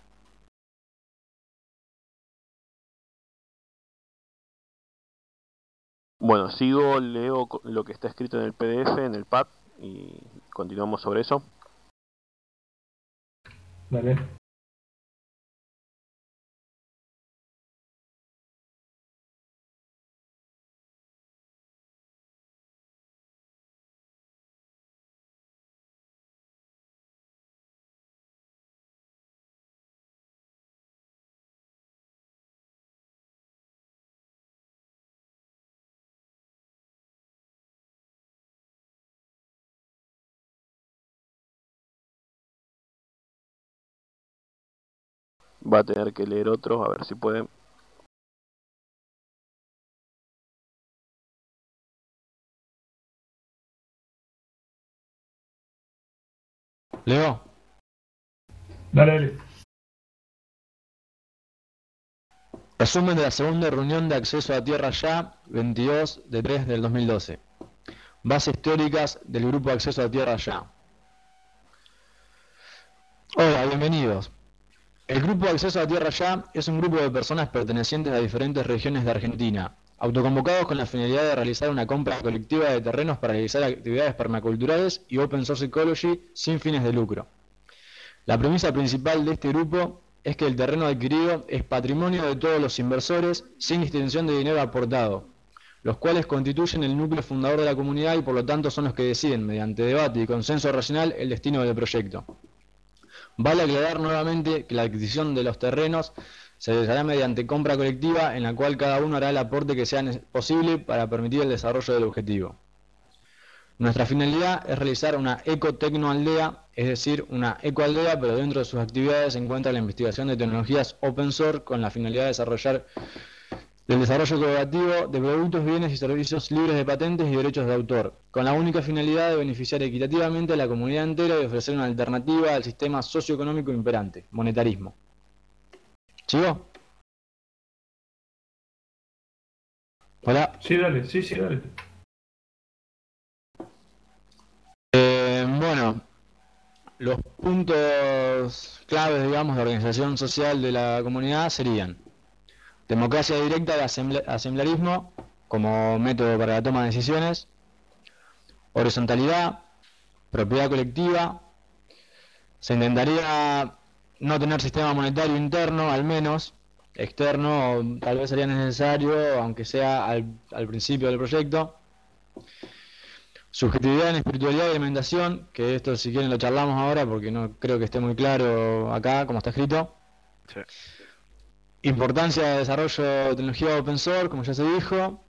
Bueno, leo lo que está escrito en el PDF, en el pad, y continuamos sobre eso.
Dale.
Va a tener que leer otro, a ver si puede.
Leo,
Dale, dale.
resumen de la segunda reunión de acceso a tierra ya, 22 de 3 del 2012. Bases teóricas del grupo de acceso a tierra ya. Hola, bienvenidos. El Grupo de Acceso a Tierra Ya es un grupo de personas pertenecientes a diferentes regiones de Argentina, autoconvocados con la finalidad de realizar una compra colectiva de terrenos para realizar actividades permaculturales y Open Source Ecology sin fines de lucro. La premisa principal de este grupo es que el terreno adquirido es patrimonio de todos los inversores sin distinción de dinero aportado, los cuales constituyen el núcleo fundador de la comunidad y por lo tanto son los que deciden, mediante debate y consenso racional, el destino del proyecto. Vale aclarar nuevamente que la adquisición de los terrenos se realizará mediante compra colectiva en la cual cada uno hará el aporte que sea posible para permitir el desarrollo del objetivo. Nuestra finalidad es realizar una ecotecnoaldea, es decir, una ecoaldea, pero dentro de sus actividades se encuentra la investigación de tecnologías open source con la finalidad de desarrollar del desarrollo colaborativo de productos, bienes y servicios libres de patentes y derechos de autor, con la única finalidad de beneficiar equitativamente a la comunidad entera y ofrecer una alternativa al sistema socioeconómico imperante, monetarismo. ¿Sigo? Hola.
Sí, dale, sí, dale.
Bueno, los puntos claves, digamos, de organización social de la comunidad serían democracia directa de asamblearismo como método para la toma de decisiones, horizontalidad, propiedad colectiva, se intentaría no tener sistema monetario interno, al menos, externo tal vez sería necesario, aunque sea al principio del proyecto. Subjetividad en espiritualidad y alimentación, que esto si quieren lo charlamos ahora porque no creo que esté muy claro acá como está escrito.
Sí.
Importancia de desarrollo de tecnología open source, como ya se dijo.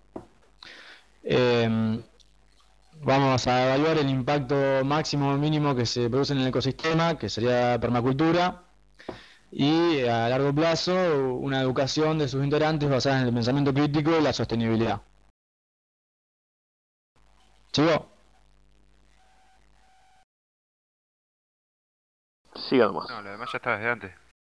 Vamos a evaluar el impacto máximo o mínimo que se produce en el ecosistema, que sería permacultura. Y a largo plazo, una educación de sus integrantes basada en el pensamiento crítico y la sostenibilidad. ¿Sigo?
Siga nomás.
No, lo demás ya estaba desde antes.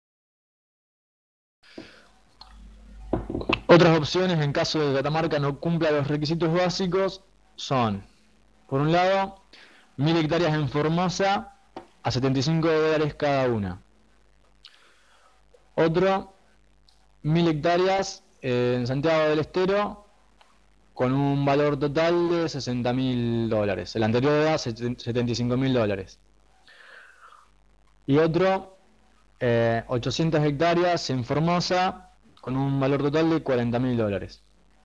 Otras opciones en caso de que Catamarca no cumpla los requisitos básicos son, por un lado, 1000 hectáreas en Formosa a $75 cada una. Otro, 1000 hectáreas en Santiago del Estero con un valor total de $60.000. El anterior era $75.000. Y otro, 800 hectáreas en Formosa con un valor total de $40.000.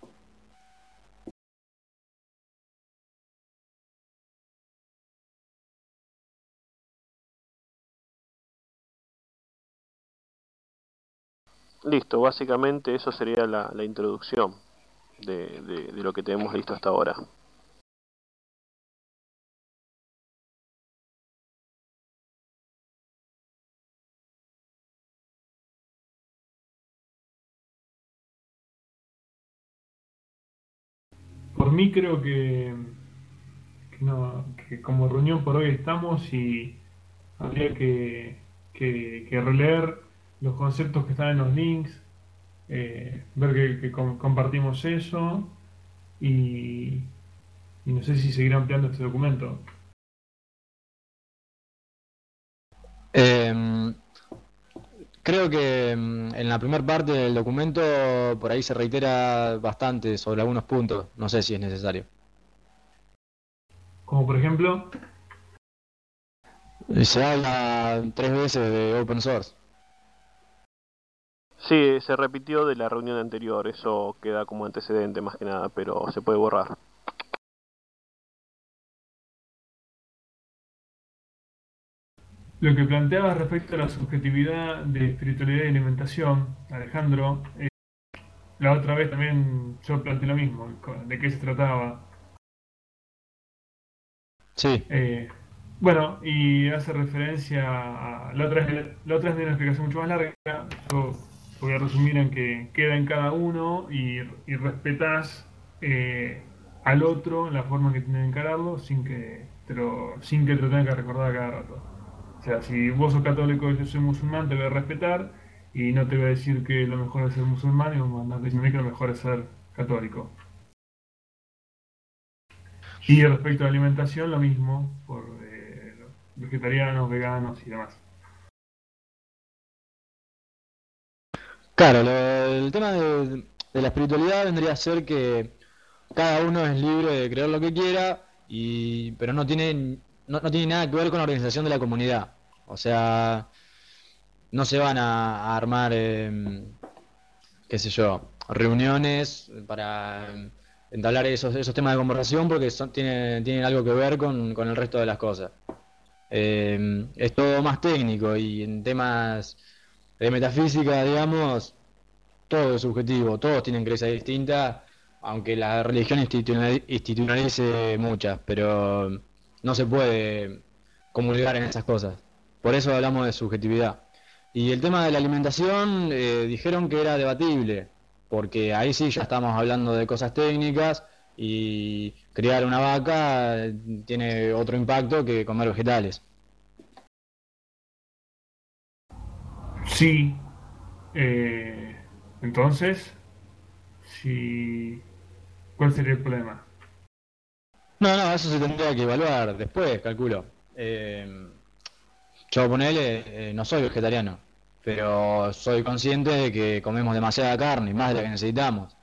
Listo, básicamente eso sería la introducción de lo que tenemos listo hasta ahora.
Por mí creo que como reunión por hoy estamos y habría que releer los conceptos que están en los links, ver que compartimos eso y, y no sé si seguir ampliando este documento.
Creo que en la primera parte del documento por ahí se reitera bastante sobre algunos puntos. No sé si es necesario.
Como por ejemplo,
Se habla 3 veces de open source.
Sí, se repitió de la reunión anterior, eso queda como antecedente más que nada, pero se puede borrar.
lo que planteaba respecto a la subjetividad de espiritualidad y alimentación, Alejandro, la otra vez también yo planteé lo mismo, de qué se trataba.
Sí.
Bueno, y hace referencia a... La otra vez de una explicación mucho más larga, yo voy a resumir en que queda en cada uno y respetás al otro en la forma que tiene que encararlo sin que te lo tenga que recordar a cada rato. O sea, si vos sos católico y yo soy musulmán, te voy a respetar y no te voy a decir que lo mejor es ser musulmán y vos me andás diciendo que lo mejor es ser católico. Y respecto a la alimentación, lo mismo, por los vegetarianos, veganos y demás.
Claro, el tema de la espiritualidad vendría a ser que cada uno es libre de creer lo que quiera, pero no tiene nada que ver con la organización de la comunidad. O sea, no se van a armar, qué sé yo, reuniones para entablar esos temas de conversación porque tienen algo que ver con el resto de las cosas. Es todo más técnico y en temas de metafísica, digamos, todo es subjetivo, todos tienen creencias distintas, aunque la religión institucionalice muchas, pero no se puede comulgar en esas cosas. Por eso hablamos de subjetividad. Y el tema de la alimentación, dijeron que era debatible, porque ahí sí ya estamos hablando de cosas técnicas y criar una vaca tiene otro impacto que comer vegetales.
Sí, eh, entonces, si, ¿cuál sería el problema?
No, no, eso se tendría que evaluar después, calculo. Eh, yo ponele, no soy vegetariano, pero soy consciente de que comemos demasiada carne, más de la que necesitamos.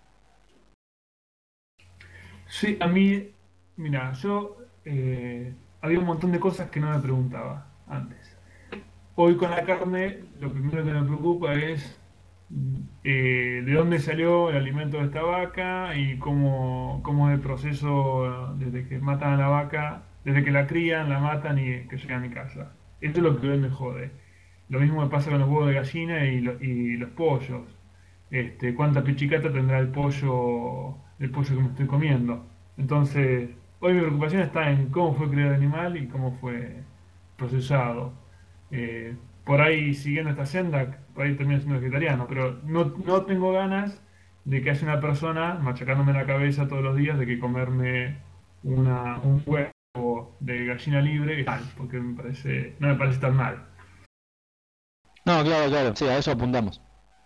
Sí, a mí, mira, yo había un montón de cosas que no me preguntaba antes. Hoy con la carne, lo primero que me preocupa es de dónde salió el alimento de esta vaca y cómo es el proceso desde que matan a la vaca, desde que la crían, la matan y que llega a mi casa. Esto es lo que hoy me jode. Lo mismo me pasa con los huevos de gallina y los pollos. ¿Cuánta pichicata tendrá el pollo que me estoy comiendo? Entonces, hoy mi preocupación está en cómo fue creado el animal y cómo fue procesado. Por ahí, siguiendo esta senda, por ahí termino siendo vegetariano, pero no tengo ganas de que haya una persona machacándome la cabeza todos los días de que comerme un huevo de gallina libre es mal, porque no me parece tan mal.
No, claro, claro, sí, a eso apuntamos.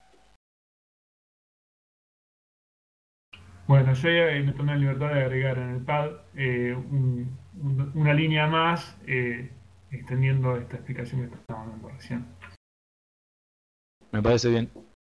Bueno, yo ya me tomé la libertad de agregar en el pad una línea más, extendiendo esta explicación que estábamos dando recién.
Me parece bien.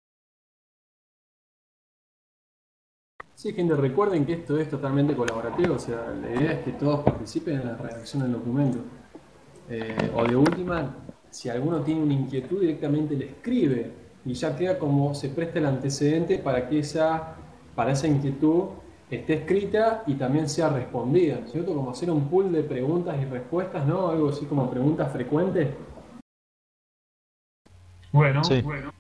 Sí, gente, recuerden que esto es totalmente colaborativo, o sea, la idea es que todos participen en la redacción del documento. O de última, si alguno tiene una inquietud, directamente le escribe y ya queda como se presta el antecedente para que para esa inquietud esté escrita y también sea respondida, ¿no es cierto? Como hacer un pool de preguntas y respuestas, ¿no? Algo así como preguntas frecuentes.
Bueno,
Sí.
bueno.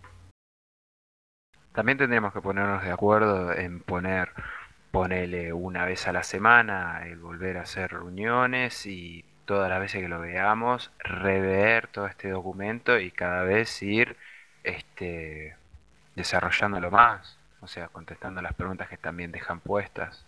También tendríamos que ponernos de acuerdo en ponele una vez a la semana, el volver a hacer reuniones y todas las veces que lo veamos, rever todo este documento y cada vez ir este, desarrollándolo más, o sea, contestando las preguntas que también dejan puestas.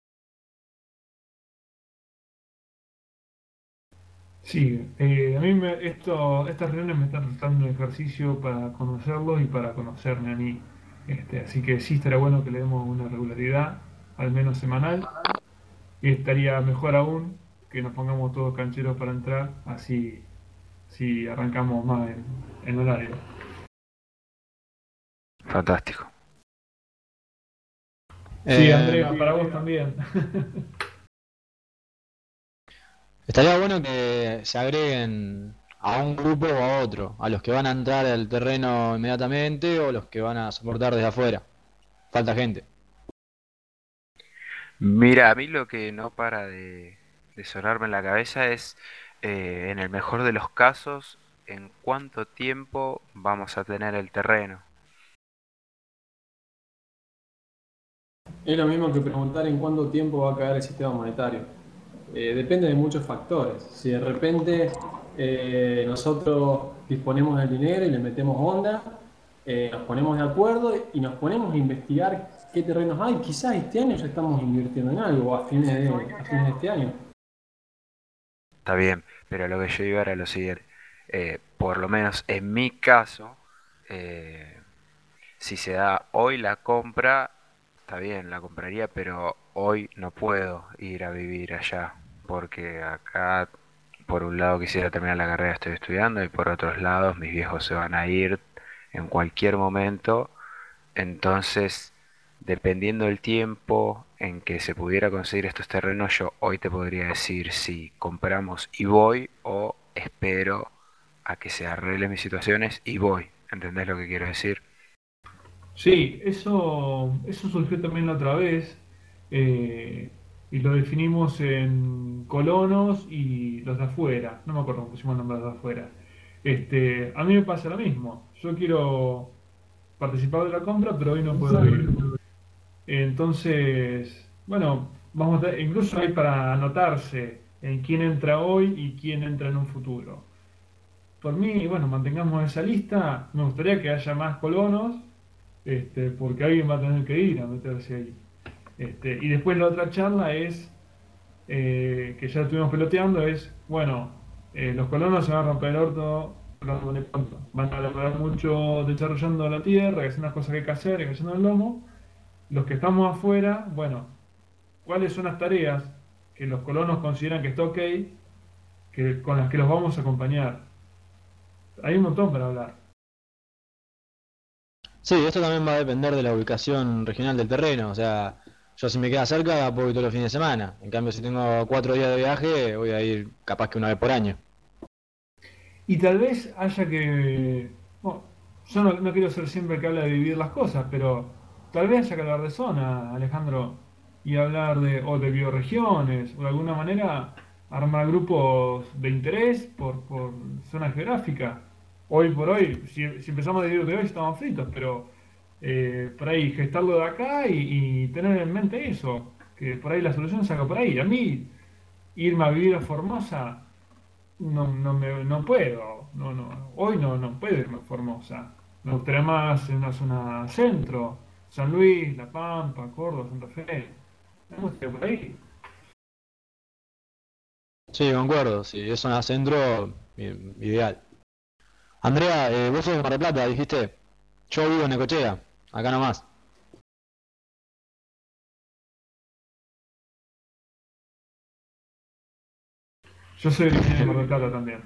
Sí, a mí estas reuniones me están resultando un ejercicio para conocerlos y para conocerme a mí. Así que sí estaría bueno que le demos una regularidad, al menos semanal, y estaría mejor aún que nos pongamos todos cancheros para entrar, así si arrancamos más en horario.
Fantástico.
Sí,
Eh,
Andrea, para vos también.
Estaría bueno que se agreguen a un grupo o a otro, a los que van a entrar al terreno inmediatamente o los que van a soportar desde afuera. Falta gente.
Mira, a mí lo que no para de sonarme en la cabeza es, en el mejor de los casos, en cuánto tiempo vamos a tener el terreno.
Es lo mismo que preguntar en cuánto tiempo va a caer el sistema monetario. Depende de muchos factores. Si de repente nosotros disponemos del dinero y le metemos onda, nos ponemos de acuerdo y nos ponemos a investigar qué terrenos hay. Quizás este año ya estamos invirtiendo en algo a fines de este año.
Está bien, pero lo que yo iba era lo siguiente. Por lo menos en mi caso, eh, si se da hoy la compra, está bien, la compraría, pero hoy no puedo ir a vivir allá, porque acá, por un lado quisiera terminar la carrera, estoy estudiando, y por otros lados mis viejos se van a ir en cualquier momento. Entonces, dependiendo del tiempo en que se pudiera conseguir estos terrenos, yo hoy te podría decir si compramos y voy o espero a que se arreglen mis situaciones y voy. ¿Entendés lo que quiero decir?
Sí, eso surgió también la otra vez, eh, y lo definimos en colonos y los de afuera. No me acuerdo cómo pusimos el nombre de los de afuera. A mí me pasa lo mismo. Yo quiero participar de la compra, pero hoy no puedo ir. Entonces, bueno, incluso hay para anotarse en quién entra hoy y quién entra en un futuro. Por mí, bueno, mantengamos esa lista. Me gustaría que haya más colonos, porque alguien va a tener que ir a meterse ahí. Y después la otra charla es, que ya estuvimos peloteando, es, bueno, los colonos se van a romper el orto, van a laburar mucho desarrollando la tierra, haciendo las cosas que hay que hacer, y cayendo el lomo. Los que estamos afuera, bueno, ¿cuáles son las tareas que los colonos consideran que está ok, con las que los vamos a acompañar? Hay un montón para hablar.
Sí, esto también va a depender de la ubicación regional del terreno. O sea, yo si me queda cerca puedo ir todos los fines de semana. En cambio, si tengo 4 días de viaje, voy a ir capaz que una vez por año.
Y tal vez haya que, bueno, yo no quiero ser siempre el que habla de dividir las cosas, pero tal vez haya que hablar de zona, Alejandro, y hablar o de bioregiones, o de alguna manera armar grupos de interés por zona geográfica. Hoy por hoy, si empezamos a dividir de hoy, estamos fritos, pero por ahí gestarlo de acá y tener en mente eso, que por ahí la solución saca por ahí. A mí, irme a vivir a Formosa, no puedo, hoy no puedo irme a Formosa. Me gustaría más en una zona centro, San Luis, La Pampa, Córdoba, Santa Fe. Me gustaría por ahí.
Sí, concuerdo, sí, es zona centro, ideal. Andrea, vos sos de Mar del Plata, dijiste. Yo vivo en Necochea, acá nomás.
Yo soy originario de Mar del Plata también.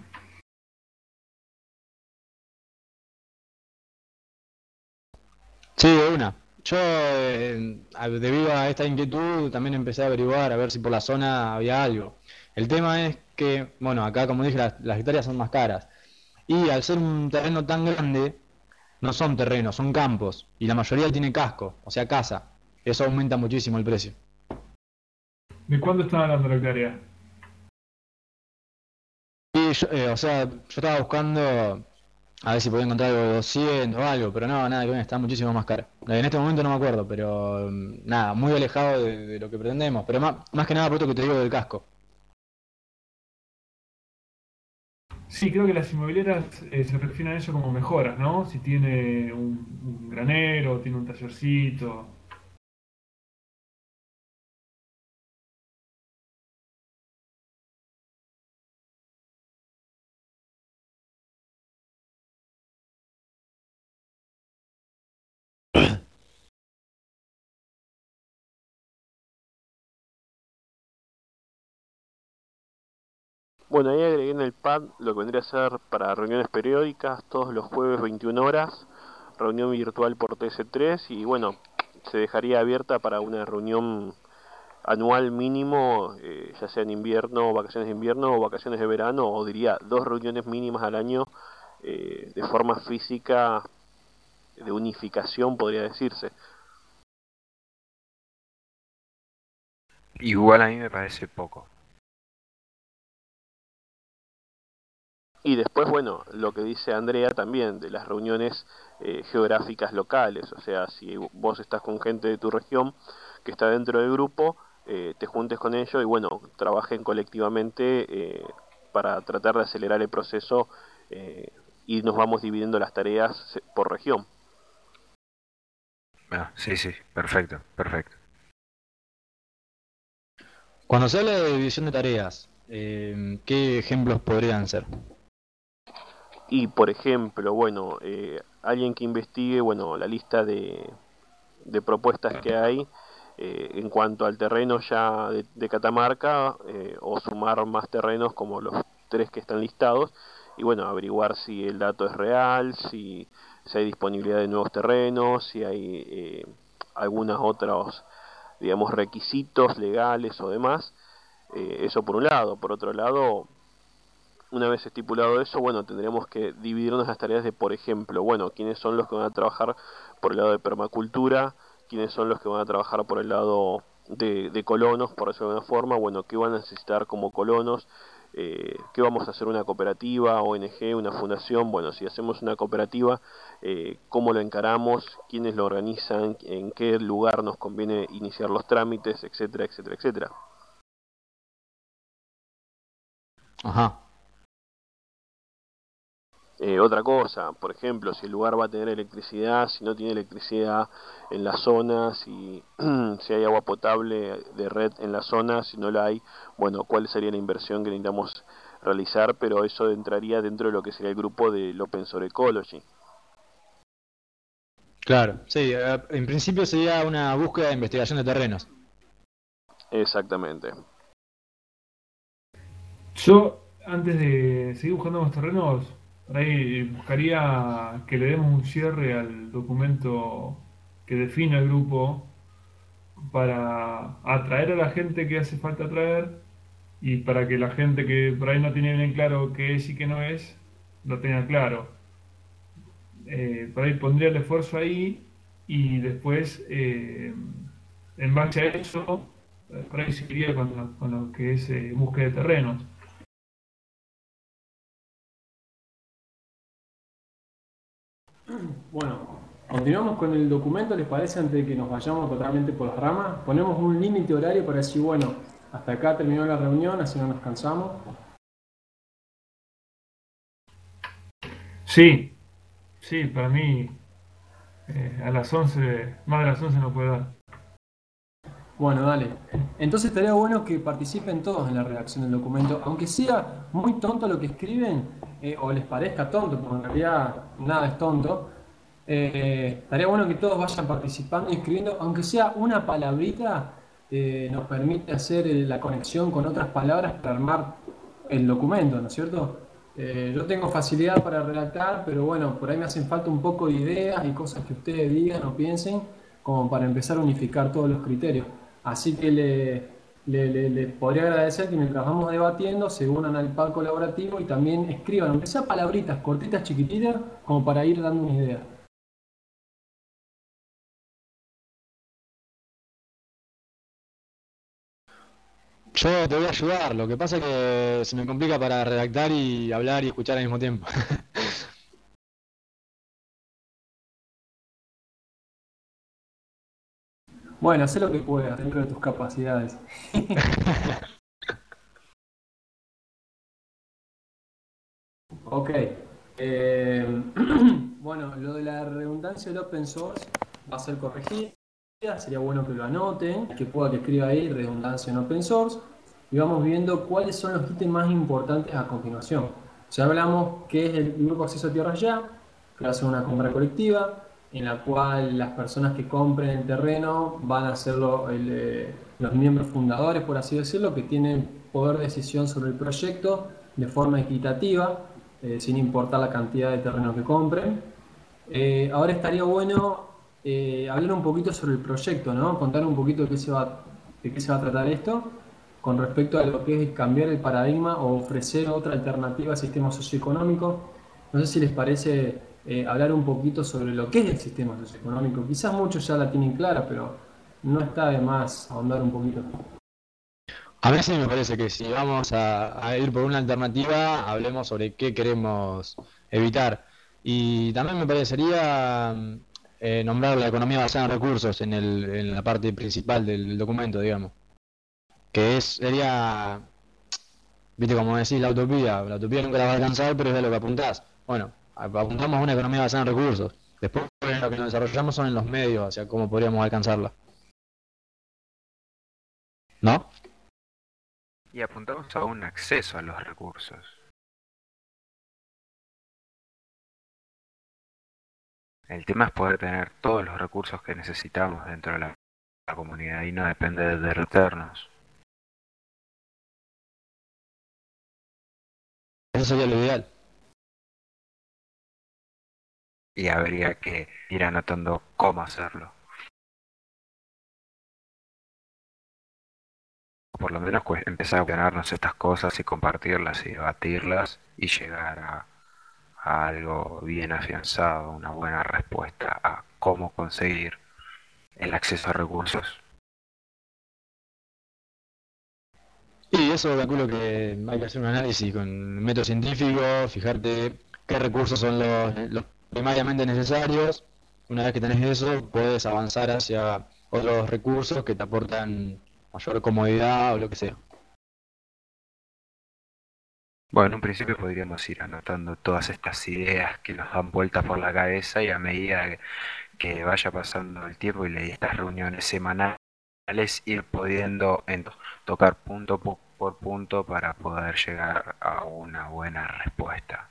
Sí, de una. Yo, debido a esta inquietud, también empecé a averiguar a ver si por la zona había algo. El tema es que, bueno, acá como dije, las hectáreas son más caras. Y al ser un terreno tan grande, no son terrenos, son campos. Y la mayoría tiene casco, o sea, casa. Eso aumenta muchísimo el precio.
¿De cuándo están hablando la hectárea?
Y yo, o sea, yo estaba buscando a ver si podía encontrar algo de 200 o algo, pero no, nada que ver, está muchísimo más caro. En este momento no me acuerdo, pero nada, muy alejado de lo que pretendemos. Pero más que nada por esto que te digo del casco.
Sí, creo que las inmobiliarias se refieren a eso como mejoras, ¿no? Si tiene un granero, tiene un tallercito.
Bueno, ahí agregué en el pad lo que vendría a ser para reuniones periódicas, todos los jueves 21 horas, reunión virtual por TS3 y bueno, se dejaría abierta para una reunión anual mínimo, ya sea en invierno, vacaciones de invierno o vacaciones de verano, o diría 2 reuniones mínimas al año de forma física, de unificación podría decirse.
Igual a mí me parece poco.
Y después, bueno, lo que dice Andrea también de las reuniones geográficas locales, o sea, si vos estás con gente de tu región que está dentro del grupo, te juntes con ellos y bueno, trabajen colectivamente para tratar de acelerar el proceso eh, y nos vamos dividiendo las tareas por región.
Ah, sí, sí, perfecto, perfecto.
Cuando se habla de división de tareas, ¿qué ejemplos podrían ser?
Y por ejemplo, bueno, alguien que investigue, bueno, la lista de propuestas que hay en cuanto al terreno ya de Catamarca o sumar más terrenos como los 3 que están listados y bueno, averiguar si el dato es real, si hay disponibilidad de nuevos terrenos, si hay algunos otros, digamos, requisitos legales o demás. Eso por un lado. Por otro lado, una vez estipulado eso, bueno, tendremos que dividirnos las tareas de, por ejemplo, bueno, quiénes son los que van a trabajar por el lado de permacultura, quiénes son los que van a trabajar por el lado de colonos, por decirlo de alguna forma, bueno, qué van a necesitar como colonos, qué vamos a hacer una cooperativa, ONG, una fundación, bueno, si hacemos una cooperativa, cómo lo encaramos, quiénes lo organizan, en qué lugar nos conviene iniciar los trámites, etcétera, etcétera, etcétera.
Ajá,
Otra cosa, por ejemplo, si el lugar va a tener electricidad, si no tiene electricidad en la zona, si, si hay agua potable de red en la zona, si no la hay, bueno, cuál sería la inversión que necesitamos realizar, pero eso entraría dentro de lo que sería el grupo del Open Source Ecology.
claro. Sí, en principio sería una búsqueda de investigación de terrenos.
Exactamente.
Yo, antes de seguir buscando los terrenos, por ahí buscaría que le demos un cierre al documento que define el grupo para atraer a la gente que hace falta atraer y para que la gente que por ahí no tiene bien claro qué es y qué no es, lo tenga claro. por ahí pondría el esfuerzo ahí y después, en base a eso, por ahí seguiría con lo que es búsqueda de terrenos.
Bueno, continuamos con el documento, ¿les parece? Antes de que nos vayamos totalmente por las ramas, ponemos un límite horario para decir, bueno, hasta acá terminó la reunión, así no nos cansamos.
Sí, sí, para mí a las 11 más de las 11 no puedo dar.
Bueno, dale. Entonces estaría bueno que participen todos en la redacción del documento, aunque sea muy tonto lo que escriben, o les parezca tonto, porque en realidad nada es tonto. Estaría bueno que todos vayan participando y escribiendo, aunque sea una palabrita, nos permite hacer la conexión con otras palabras para armar el documento, ¿no es cierto? Yo tengo facilidad para redactar, pero bueno, por ahí me hacen falta un poco de ideas y cosas que ustedes digan o piensen, como para empezar a unificar todos los criterios. Así que le podría agradecer que mientras vamos debatiendo se unan al pad colaborativo y también escriban, aunque sea palabritas cortitas, chiquititas, como para ir dando una idea.
Yo te voy a ayudar, lo que pasa es que se me complica para redactar y hablar y escuchar al mismo tiempo.
Bueno, haz lo que puedas dentro de tus capacidades. Ok. eh, bueno, lo de la redundancia del open source va a ser corregida. Sería bueno que lo anoten, que pueda que escriba ahí redundancia en open source. Y vamos viendo cuáles son los ítems más importantes a continuación. Ya hablamos que es el grupo Acceso a Tierras Ya, que va a ser una compra colectiva, en la cual las personas que compren el terreno van a ser los miembros fundadores, por así decirlo, que tienen poder de decisión sobre el proyecto de forma equitativa, sin importar la cantidad de terreno que compren. Ahora estaría bueno hablar un poquito sobre el proyecto, ¿no? Contar un poquito de qué se va a tratar esto con respecto a lo que es cambiar el paradigma o ofrecer otra alternativa al sistema socioeconómico. No sé si les parece hablar un poquito sobre lo que es el sistema socioeconómico. Quizás muchos ya la tienen clara, pero no está de más ahondar un poquito.
A mí sí me parece que si vamos a ir por una alternativa, hablemos sobre qué queremos evitar. Y también me parecería nombrar la economía basada en recursos en la parte principal del documento, digamos. Sería, viste, como decís, la utopía nunca la va a alcanzar, pero es a lo que apuntás. Bueno, apuntamos a una economía basada en recursos. Después lo que nos desarrollamos son en los medios, hacia cómo podríamos alcanzarla. ¿No?
Y apuntamos a un acceso a los recursos. El tema es poder tener todos los recursos que necesitamos dentro de la comunidad y no depende de derrotarnos.
Eso sería lo ideal.
Y habría que ir anotando cómo hacerlo. Por lo menos empezar a ganarnos estas cosas y compartirlas y debatirlas y llegar a algo bien afianzado, una buena respuesta a cómo conseguir el acceso a recursos.
Y eso calculo que hay que hacer un análisis con método científico, fijarte qué recursos son los primariamente necesarios. Una vez que tenés eso, puedes avanzar hacia otros recursos que te aportan mayor comodidad o lo que sea.
Bueno, en un principio podríamos ir anotando todas estas ideas que nos dan vueltas por la cabeza y a medida que vaya pasando el tiempo y estas reuniones semanales ir pudiendo tocar punto por punto para poder llegar a una buena respuesta.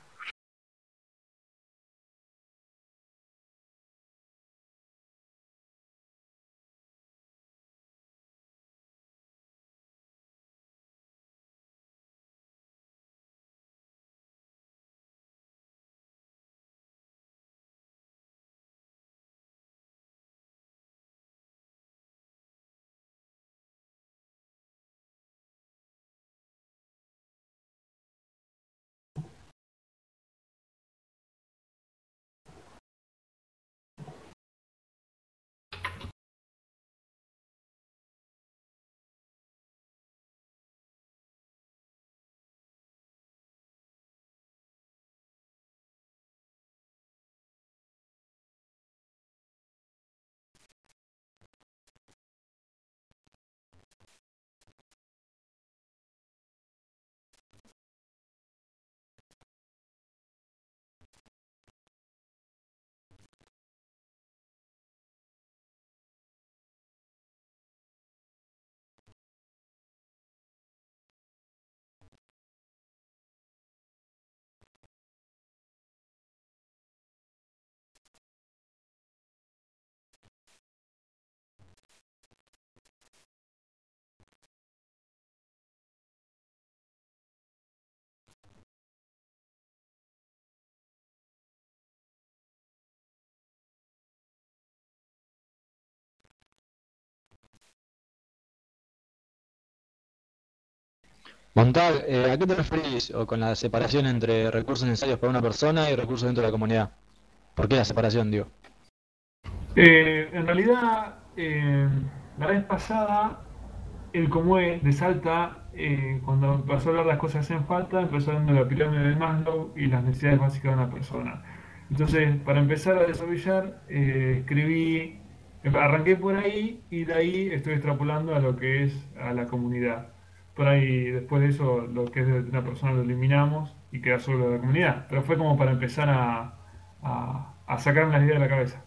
Montag, ¿a qué te referís o con la separación entre recursos necesarios para una persona y recursos dentro de la comunidad? ¿Por qué la separación, digo?
En realidad, la vez pasada, el Comue de Salta, cuando empezó a hablar de las cosas que hacen falta, empezó hablando de la pirámide de Maslow y las necesidades básicas de una persona. Entonces, para empezar a desarrollar, arranqué por ahí y de ahí estoy extrapolando a lo que es a la comunidad. Por ahí, después de eso, lo que es de una persona lo eliminamos y queda solo la comunidad. Pero fue como para empezar a sacarme las ideas de la cabeza.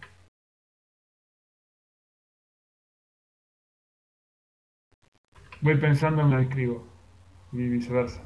Voy pensando en la escribo y viceversa.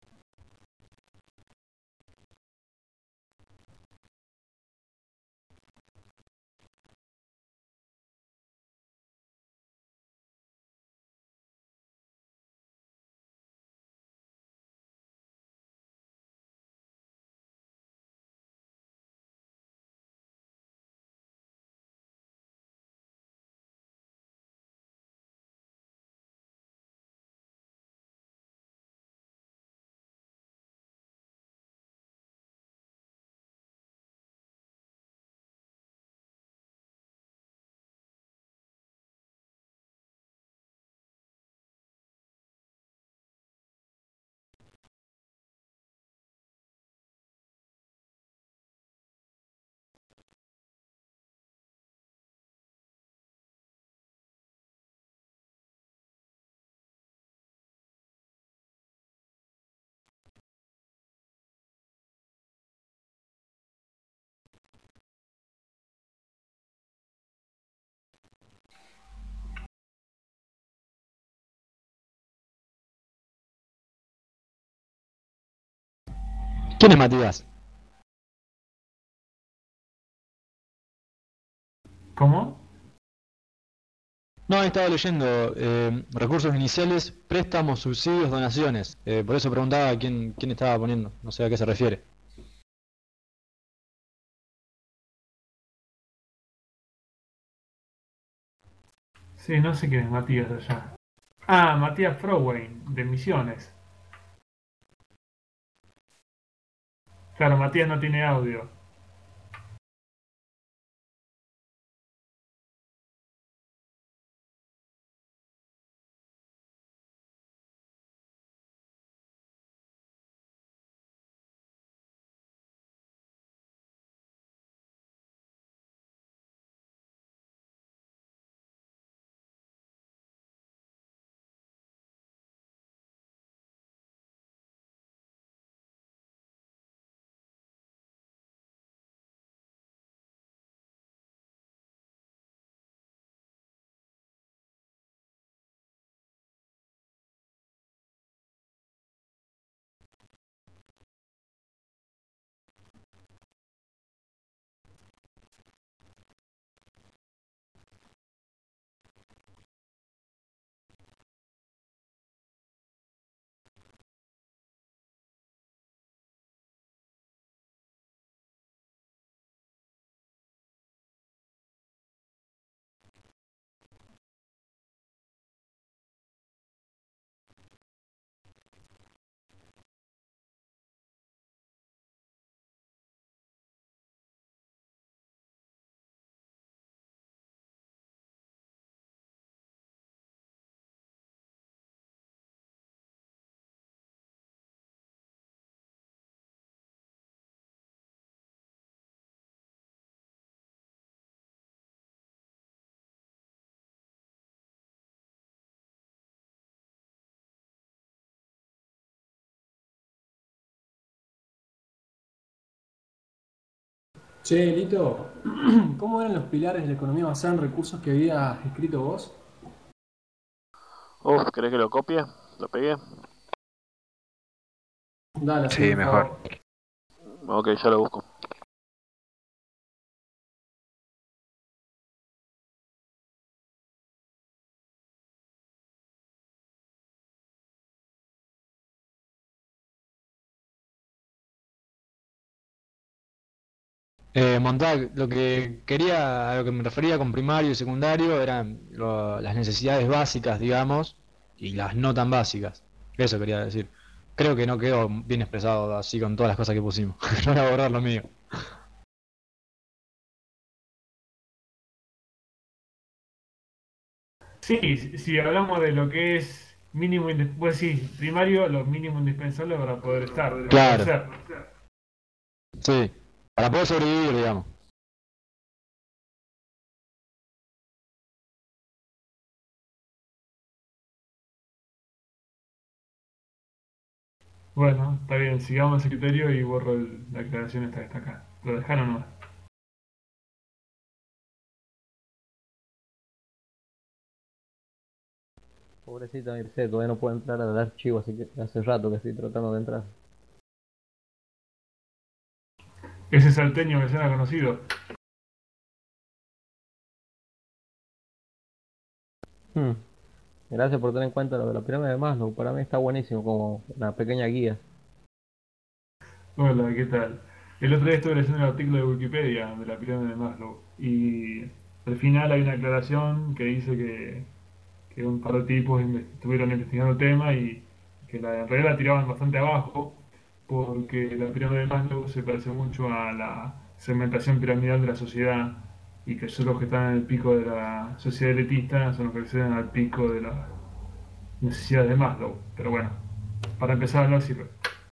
¿Quién es Matías?
¿Cómo?
No, estaba leyendo recursos iniciales, préstamos, subsidios, donaciones. Por eso preguntaba quién estaba poniendo. No sé a qué se refiere.
Sí, no sé quién es Matías allá. Ah, Matías Frowein, de Misiones. Claro, Matías no tiene audio.
Che, Lito, ¿cómo eran los pilares de la economía basada en recursos que habías escrito vos?
Uf, ¿querés que lo copie? ¿Lo pegué?
Dale, haceme
Sí,
el
mejor.
favor.
Ok, ya lo busco.
Montag, a lo que me refería con primario y secundario eran las necesidades básicas, digamos, y las no tan básicas. Eso quería decir. creo que no quedó bien expresado así con todas las cosas que pusimos. No voy a borrar lo mío.
Sí, si hablamos de lo que es mínimo, pues sí, primario, lo mínimo indispensable para poder estar, para poder
Claro,
ser.
sí. Para poder sobrevivir, digamos.
Bueno, está bien, sigamos ese criterio y borro la aclaración esta que está acá. Lo dejaron no.
Pobrecita Mircea, todavía no puedo entrar al archivo, así que hace rato que estoy tratando de entrar.
Ese salteño me suena conocido.
Hmm, Gracias por tener en cuenta lo de la pirámide de Maslow. Para mí está buenísimo como una pequeña guía.
Hola, ¿qué tal? El otro día estuve leyendo el artículo de Wikipedia de la pirámide de Maslow y al final hay una aclaración que dice que un par de tipos estuvieron investigando el tema y que en realidad la tiraban bastante abajo porque la pirámide de Maslow se parece mucho a la segmentación piramidal de la sociedad y que solo los que están en el pico de la sociedad elitista son los que acceden al pico de las necesidades de Maslow. Pero bueno, para empezar a hablar sirve.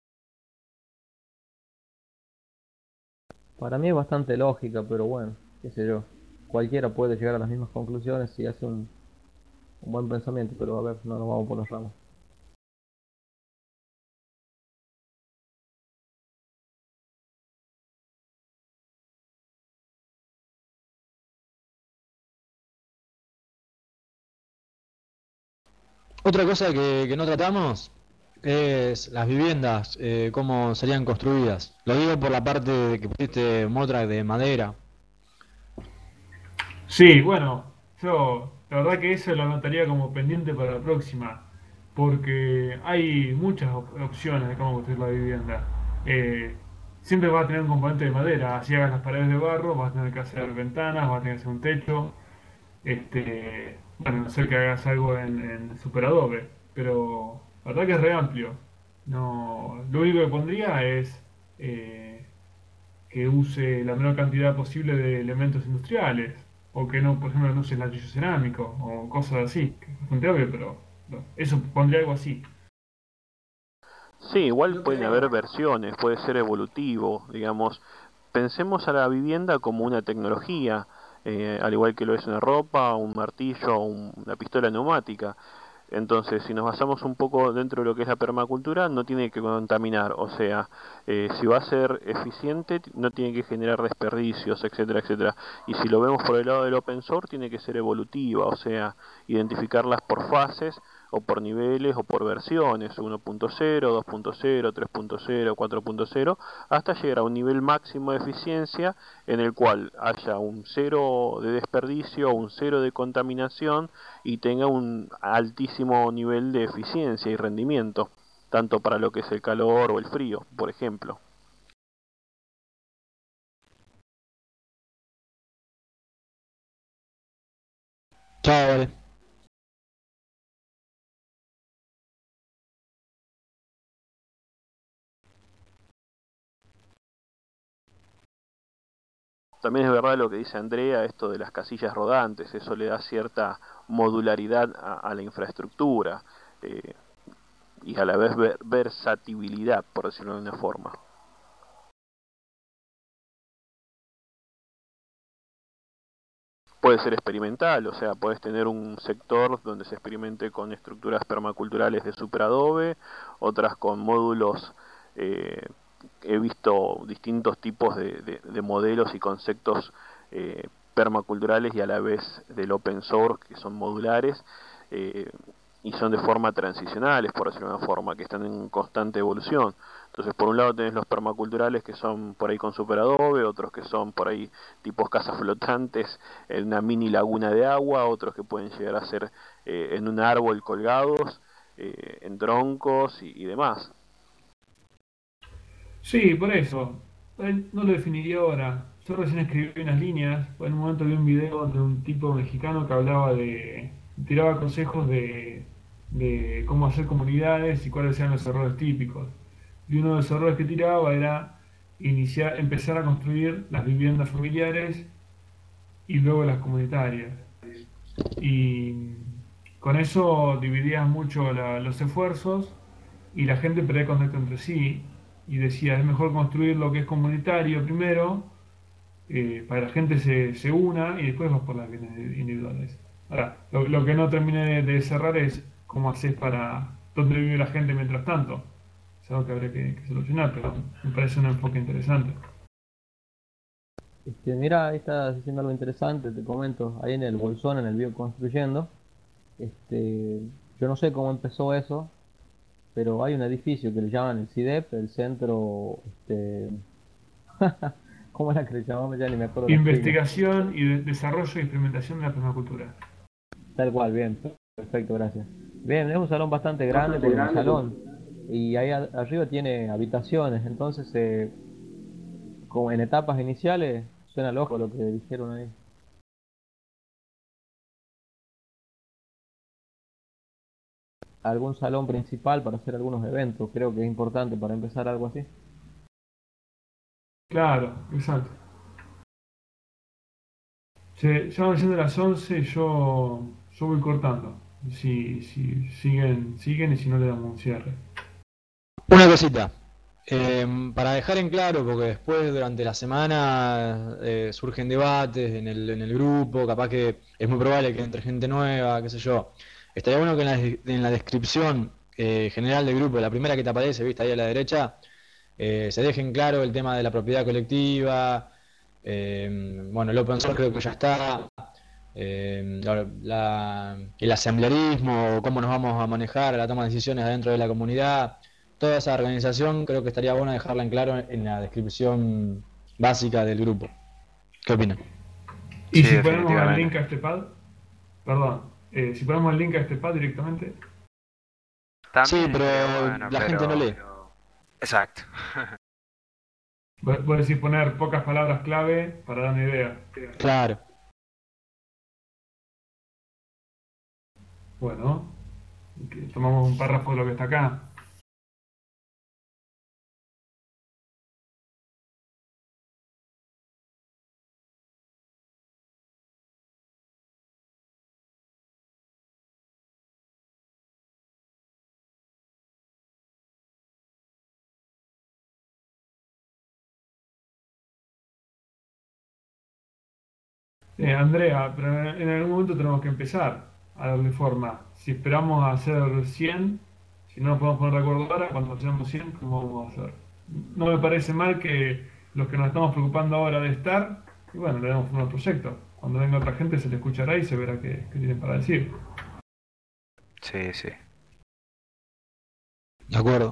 Para mí es bastante lógica, pero bueno, qué sé yo. Cualquiera puede llegar a las mismas conclusiones si hace un buen pensamiento, pero a ver, no nos vamos por las ramas.
Otra cosa que no tratamos es las viviendas, cómo serían construidas. Lo digo por la parte de que pusiste Motra de madera.
Sí, bueno, yo la verdad que eso lo anotaría como pendiente para la próxima, porque hay muchas opciones de cómo construir la vivienda. Eh, Siempre vas a tener un componente de madera, así hagas las paredes de barro, vas a tener que hacer ventanas, vas a tener que hacer un techo, bueno, a no ser que hagas algo en Super Adobe, pero la verdad que es re amplio. No, lo único que pondría es eh, que use la menor cantidad posible de elementos industriales, o que no, por ejemplo, no use ladrillo cerámico, o cosas así, que es bastante obvio, pero no, eso pondría algo así.
Sí, igual
Yo
pueden haber
creo,
versiones, puede ser evolutivo, digamos. Pensemos a la vivienda como una tecnología, al igual que lo es una ropa, un martillo, una pistola neumática. Entonces, si nos basamos un poco dentro de lo que es la permacultura, no tiene que contaminar, o sea, si va a ser eficiente, no tiene que generar desperdicios, etcétera, etcétera. Y si lo vemos por el lado del open source, tiene que ser evolutiva, o sea, identificarlas por fases, o por niveles, o por versiones, 1.0, 2.0, 3.0, 4.0, hasta llegar a un nivel máximo de eficiencia en el cual haya un cero de desperdicio, un cero de contaminación, y tenga un altísimo nivel de eficiencia y rendimiento, tanto para lo que es el calor o el frío, por ejemplo.
Chao, vale.
También es verdad lo que dice Andrea, esto de las casillas rodantes, eso le da cierta modularidad a la infraestructura eh, y a la vez versatilidad, por decirlo de una forma. Puede ser experimental, o sea, puedes tener un sector donde se experimente con estructuras permaculturales de superadobe, otras con módulos. eh, He visto distintos tipos de modelos y conceptos permaculturales y a la vez del open source que son modulares eh, y son de forma transicionales, por decirlo de una forma, que están en constante evolución. Entonces, por un lado tenés los permaculturales que son por ahí con super adobe, otros que son por ahí tipos casas flotantes en una mini laguna de agua, otros que pueden llegar a ser en un árbol colgados, en troncos y demás.
Sí, por eso. No lo definiría ahora. Yo recién escribí unas líneas, en un momento vi un video de un tipo mexicano que hablaba tiraba consejos de cómo hacer comunidades y cuáles eran los errores típicos. Y uno de los errores que tiraba era empezar a construir las viviendas familiares y luego las comunitarias. Y con eso dividías mucho los esfuerzos y la gente perdía contacto entre sí y decía, es mejor construir lo que es comunitario primero, para que la gente se una y después vas por las bienes individuales. Ahora, lo que no terminé de cerrar es cómo haces para dónde vive la gente mientras tanto. Es algo que habría que solucionar, pero me parece un enfoque interesante.
Mira, ahí estás diciendo algo interesante, te comento, ahí en el Bolsón, en el Bioconstruyendo, este, yo no sé cómo empezó eso, pero hay un edificio que le llaman el CIDEP, el centro, ¿cómo era que le llamamos? Ya ni me acuerdo las siglas.
Investigación y desarrollo e implementación de la permacultura.
Tal cual, bien, perfecto, gracias. Bien, es un salón bastante grande porque es un salón, y ahí arriba tiene habitaciones, entonces, como en etapas iniciales, suena loco lo que dijeron ahí. Algún salón principal para hacer algunos eventos, creo que es importante para empezar algo así.
Claro, exacto. Ya van siendo las 11, yo voy cortando. Si siguen y si no le damos un cierre.
Una cosita, para dejar en claro, porque después durante la semana surgen debates en el grupo, capaz que es muy probable que entre gente nueva, qué sé yo. Estaría bueno que en la descripción general del grupo, la primera que te aparece, viste ahí a la derecha, se deje en claro el tema de la propiedad colectiva. Bueno, el open source creo que ya está. El asamblearismo, cómo nos vamos a manejar a la toma de decisiones adentro de la comunidad. Toda esa organización creo que estaría bueno dejarla en claro en la descripción básica del grupo. ¿Qué opinan?
Y
Sí,
si ponemos el
definitivamente.
link a este pad, perdón, si ponemos el link a este pad directamente,
Sí,
También
pero
estaría bueno,
la gente no lee.
Exacto.
vos decís poner pocas palabras clave para dar una idea.
Claro.
Bueno, tomamos un párrafo de lo que está acá. Andrea, pero en algún momento tenemos que empezar a darle forma. Si esperamos a hacer 100, si no nos podemos poner de acuerdo ahora, cuando seamos 100, ¿cómo vamos a hacer? No me parece mal que los que nos estamos preocupando ahora de estar, y bueno, le damos forma al proyecto. Cuando venga otra gente se le escuchará y se verá qué tienen para decir.
Sí, sí.
De acuerdo.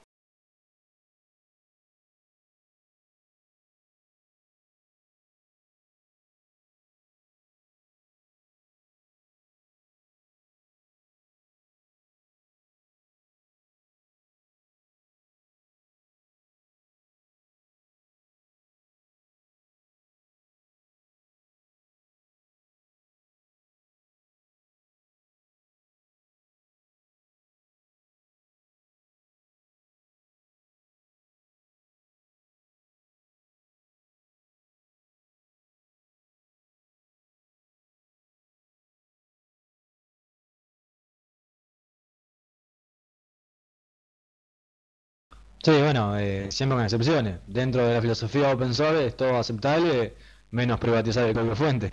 Sí, bueno, siempre con excepciones. Dentro de la filosofía open source es todo aceptable, menos privatizar el código fuente.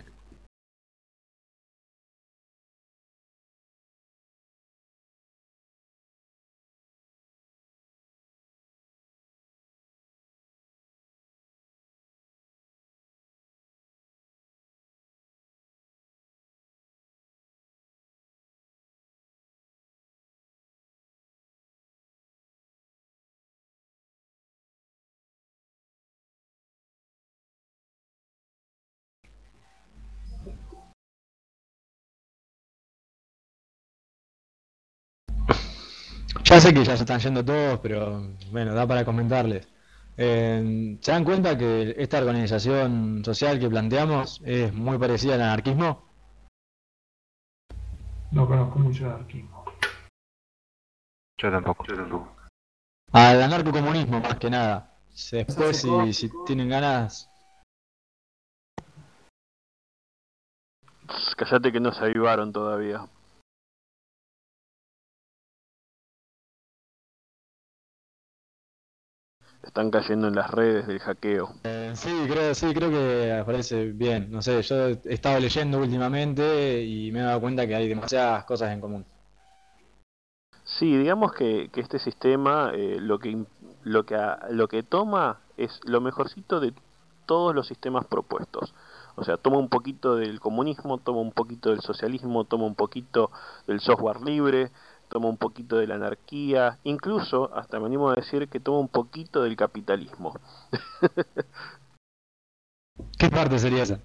Ya sé que ya se están yendo todos, pero bueno, da para comentarles. ¿Se dan cuenta que esta organización social que planteamos es muy parecida al anarquismo?
No conozco mucho de anarquismo.
Yo tampoco.
Al anarcocomunismo más que nada. Después,
Hace poco-
si tienen ganas.
Cállate que no se avivaron todavía. Están cayendo en las redes del hackeo.
Sí, creo que me parece bien. No sé, yo he estado leyendo últimamente y me he dado cuenta que hay demasiadas cosas en común.
Sí, digamos que este sistema lo que toma es lo mejorcito de todos los sistemas propuestos. O sea, toma un poquito del comunismo, toma un poquito del socialismo, toma un poquito del software libre, toma un poquito de la anarquía, incluso, hasta me animo a decir que toma un poquito del capitalismo.
¿Qué parte sería esa?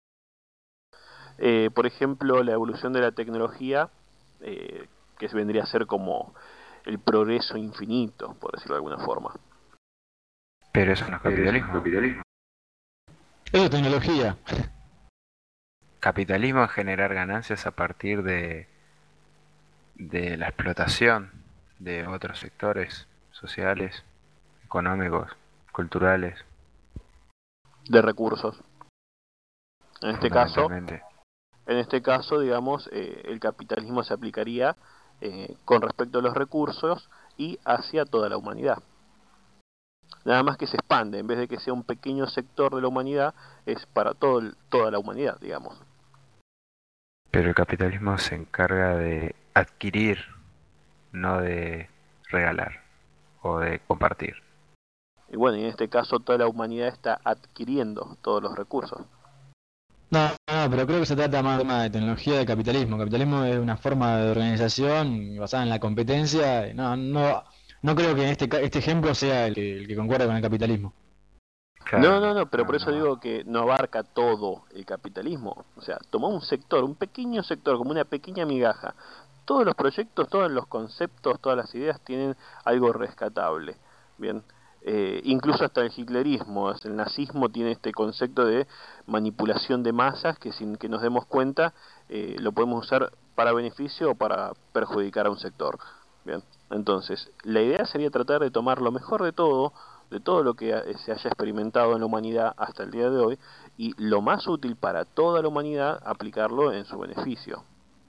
Por ejemplo, la evolución de la tecnología, que vendría a ser como el progreso infinito, por decirlo de alguna forma.
Pero eso no es capitalismo.
Eso es tecnología.
Capitalismo es generar ganancias a partir de la explotación de otros sectores sociales, económicos, culturales,
De recursos. En este caso,
fundamentalmente.
digamos, el capitalismo se aplicaría con respecto a los recursos y hacia toda la humanidad. Nada más que se expande, en vez de que sea un pequeño sector de la humanidad, es para toda la humanidad, digamos.
Pero el capitalismo se encarga de adquirir, no de regalar o de compartir.
Y bueno, y en este caso toda la humanidad está adquiriendo todos los recursos.
No, pero creo que se trata más de tema de tecnología de capitalismo. Capitalismo es una forma de organización basada en la competencia. No creo que este ejemplo sea el que concuerda con el capitalismo.
Claro,
No, pero por eso digo que no abarca todo el capitalismo. O sea, toma un sector, un pequeño sector, como una pequeña migaja. Todos los proyectos, todos los conceptos, todas las ideas tienen algo rescatable. Bien, incluso hasta el hitlerismo, hasta el nazismo tiene este concepto de manipulación de masas que sin que nos demos cuenta lo podemos usar para beneficio o para perjudicar a un sector. Bien, entonces la idea sería tratar de tomar lo mejor de todo lo que se haya experimentado en la humanidad hasta el día de hoy y lo más útil para toda la humanidad aplicarlo en su beneficio.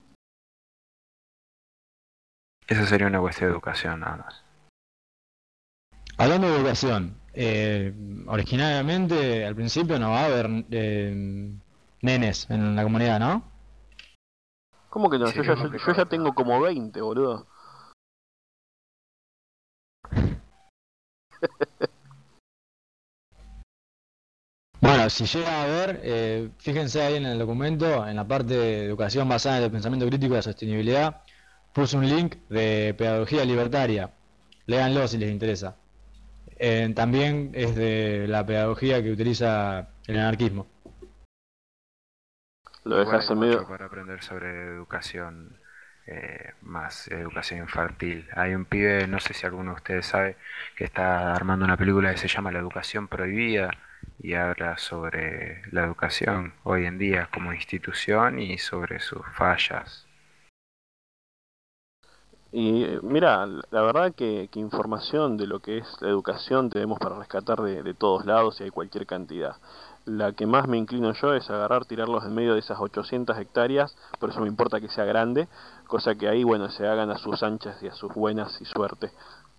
eso sería una cuestión de educación nada más.
Hablando de educación, originariamente al principio no va a haber nenes en la comunidad, ¿no?
¿Cómo que no?
Sería
Yo
complicado.
ya tengo como 20, boludo.
Bueno, si llega a haber, fíjense ahí en el documento, en la parte de educación basada en el pensamiento crítico y la sostenibilidad, puse un link de pedagogía libertaria. Léanlo si les interesa. También es de la pedagogía que utiliza el anarquismo.
Lo
Igual
dejas
hay
en
mucho
medio.
para aprender sobre educación, más educación infantil. Hay un pibe, no sé si alguno de ustedes sabe, que está armando una película que se llama La educación prohibida y habla sobre la educación hoy en día como institución y sobre sus fallas.
Y mira, la verdad que información de lo que es la educación tenemos para rescatar de todos lados y hay cualquier cantidad. La que más me inclino yo es agarrar, tirarlos en medio de esas 800 hectáreas, por eso me importa que sea grande, cosa que ahí, bueno, se hagan a sus anchas y a sus buenas y suerte.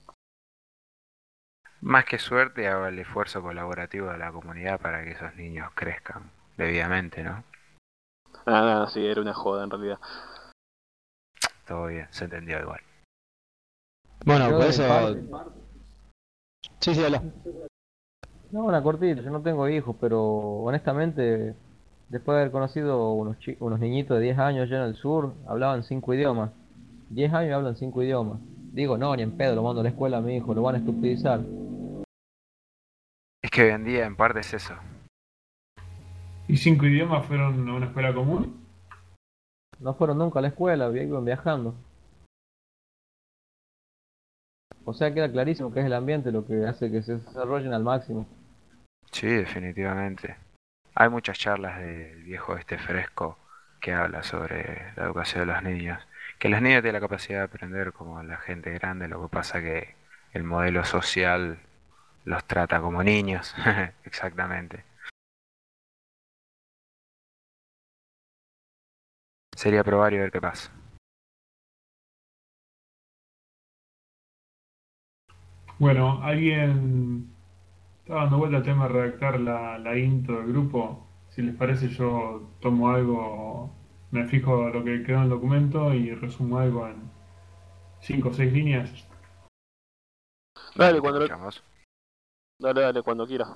Más que suerte, hago el esfuerzo colaborativo de la comunidad para que esos niños crezcan debidamente, ¿no?
Nada, sí, era una joda en realidad.
Todo bien, se entendió igual.
Bueno,
Yo
por
de mi
eso...
parte,
Sí, habla.
no, una cortita, yo no tengo hijos, pero honestamente, después de haber conocido unos niñitos de 10 años allá en el sur, hablaban 5 idiomas. 10 años y hablan 5 idiomas. Digo, no, ni en pedo, lo mando a la escuela a mi hijo, lo van a estupidizar.
Es que hoy en día en parte es eso.
¿Y 5 idiomas fueron a una escuela común?
No fueron nunca a la escuela, iban viajando. O sea, queda clarísimo que es el ambiente lo que hace que se desarrollen al máximo.
Sí, definitivamente. Hay muchas charlas del viejo este fresco que habla sobre la educación de los niños, Que los niños tienen la capacidad de aprender como la gente grande, lo que pasa que el modelo social los trata como niños. Exactamente. Sería probar y ver qué pasa.
Bueno, alguien estaba dando vuelta al tema de redactar la intro del grupo. Si les parece, yo tomo algo, me fijo lo que quedó en el documento y resumo algo en 5 o 6 líneas.
Dale,
Dale, te escuchamos.
dale, cuando quieras.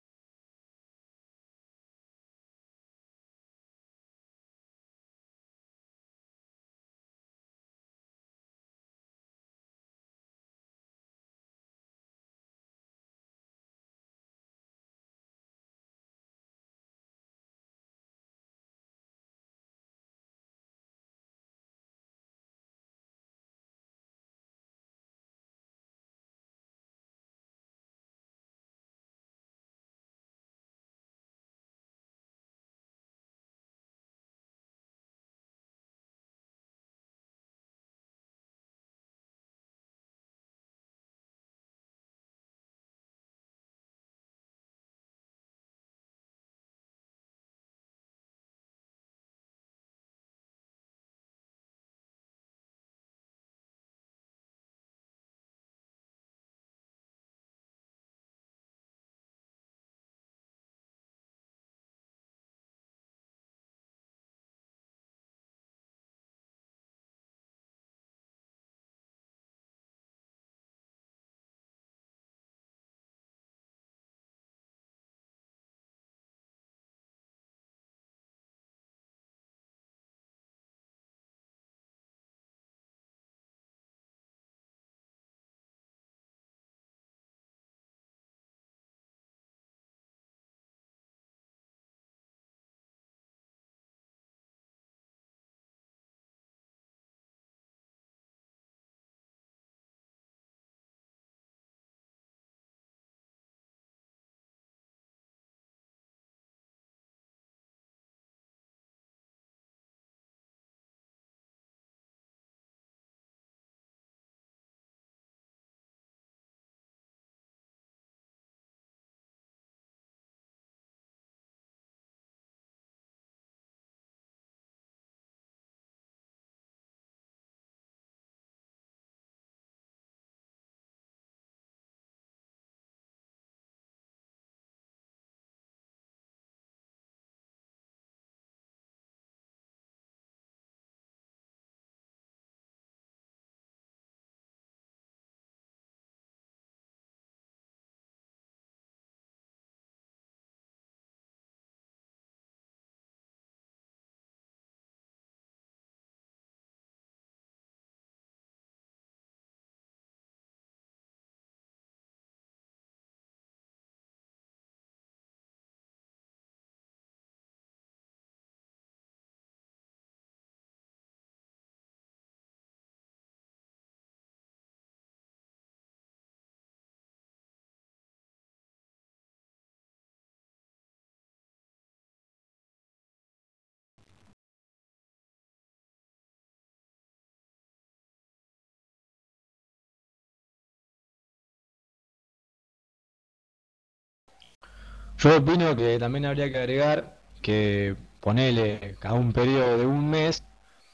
Yo opino que también habría que agregar que ponele a un periodo de un mes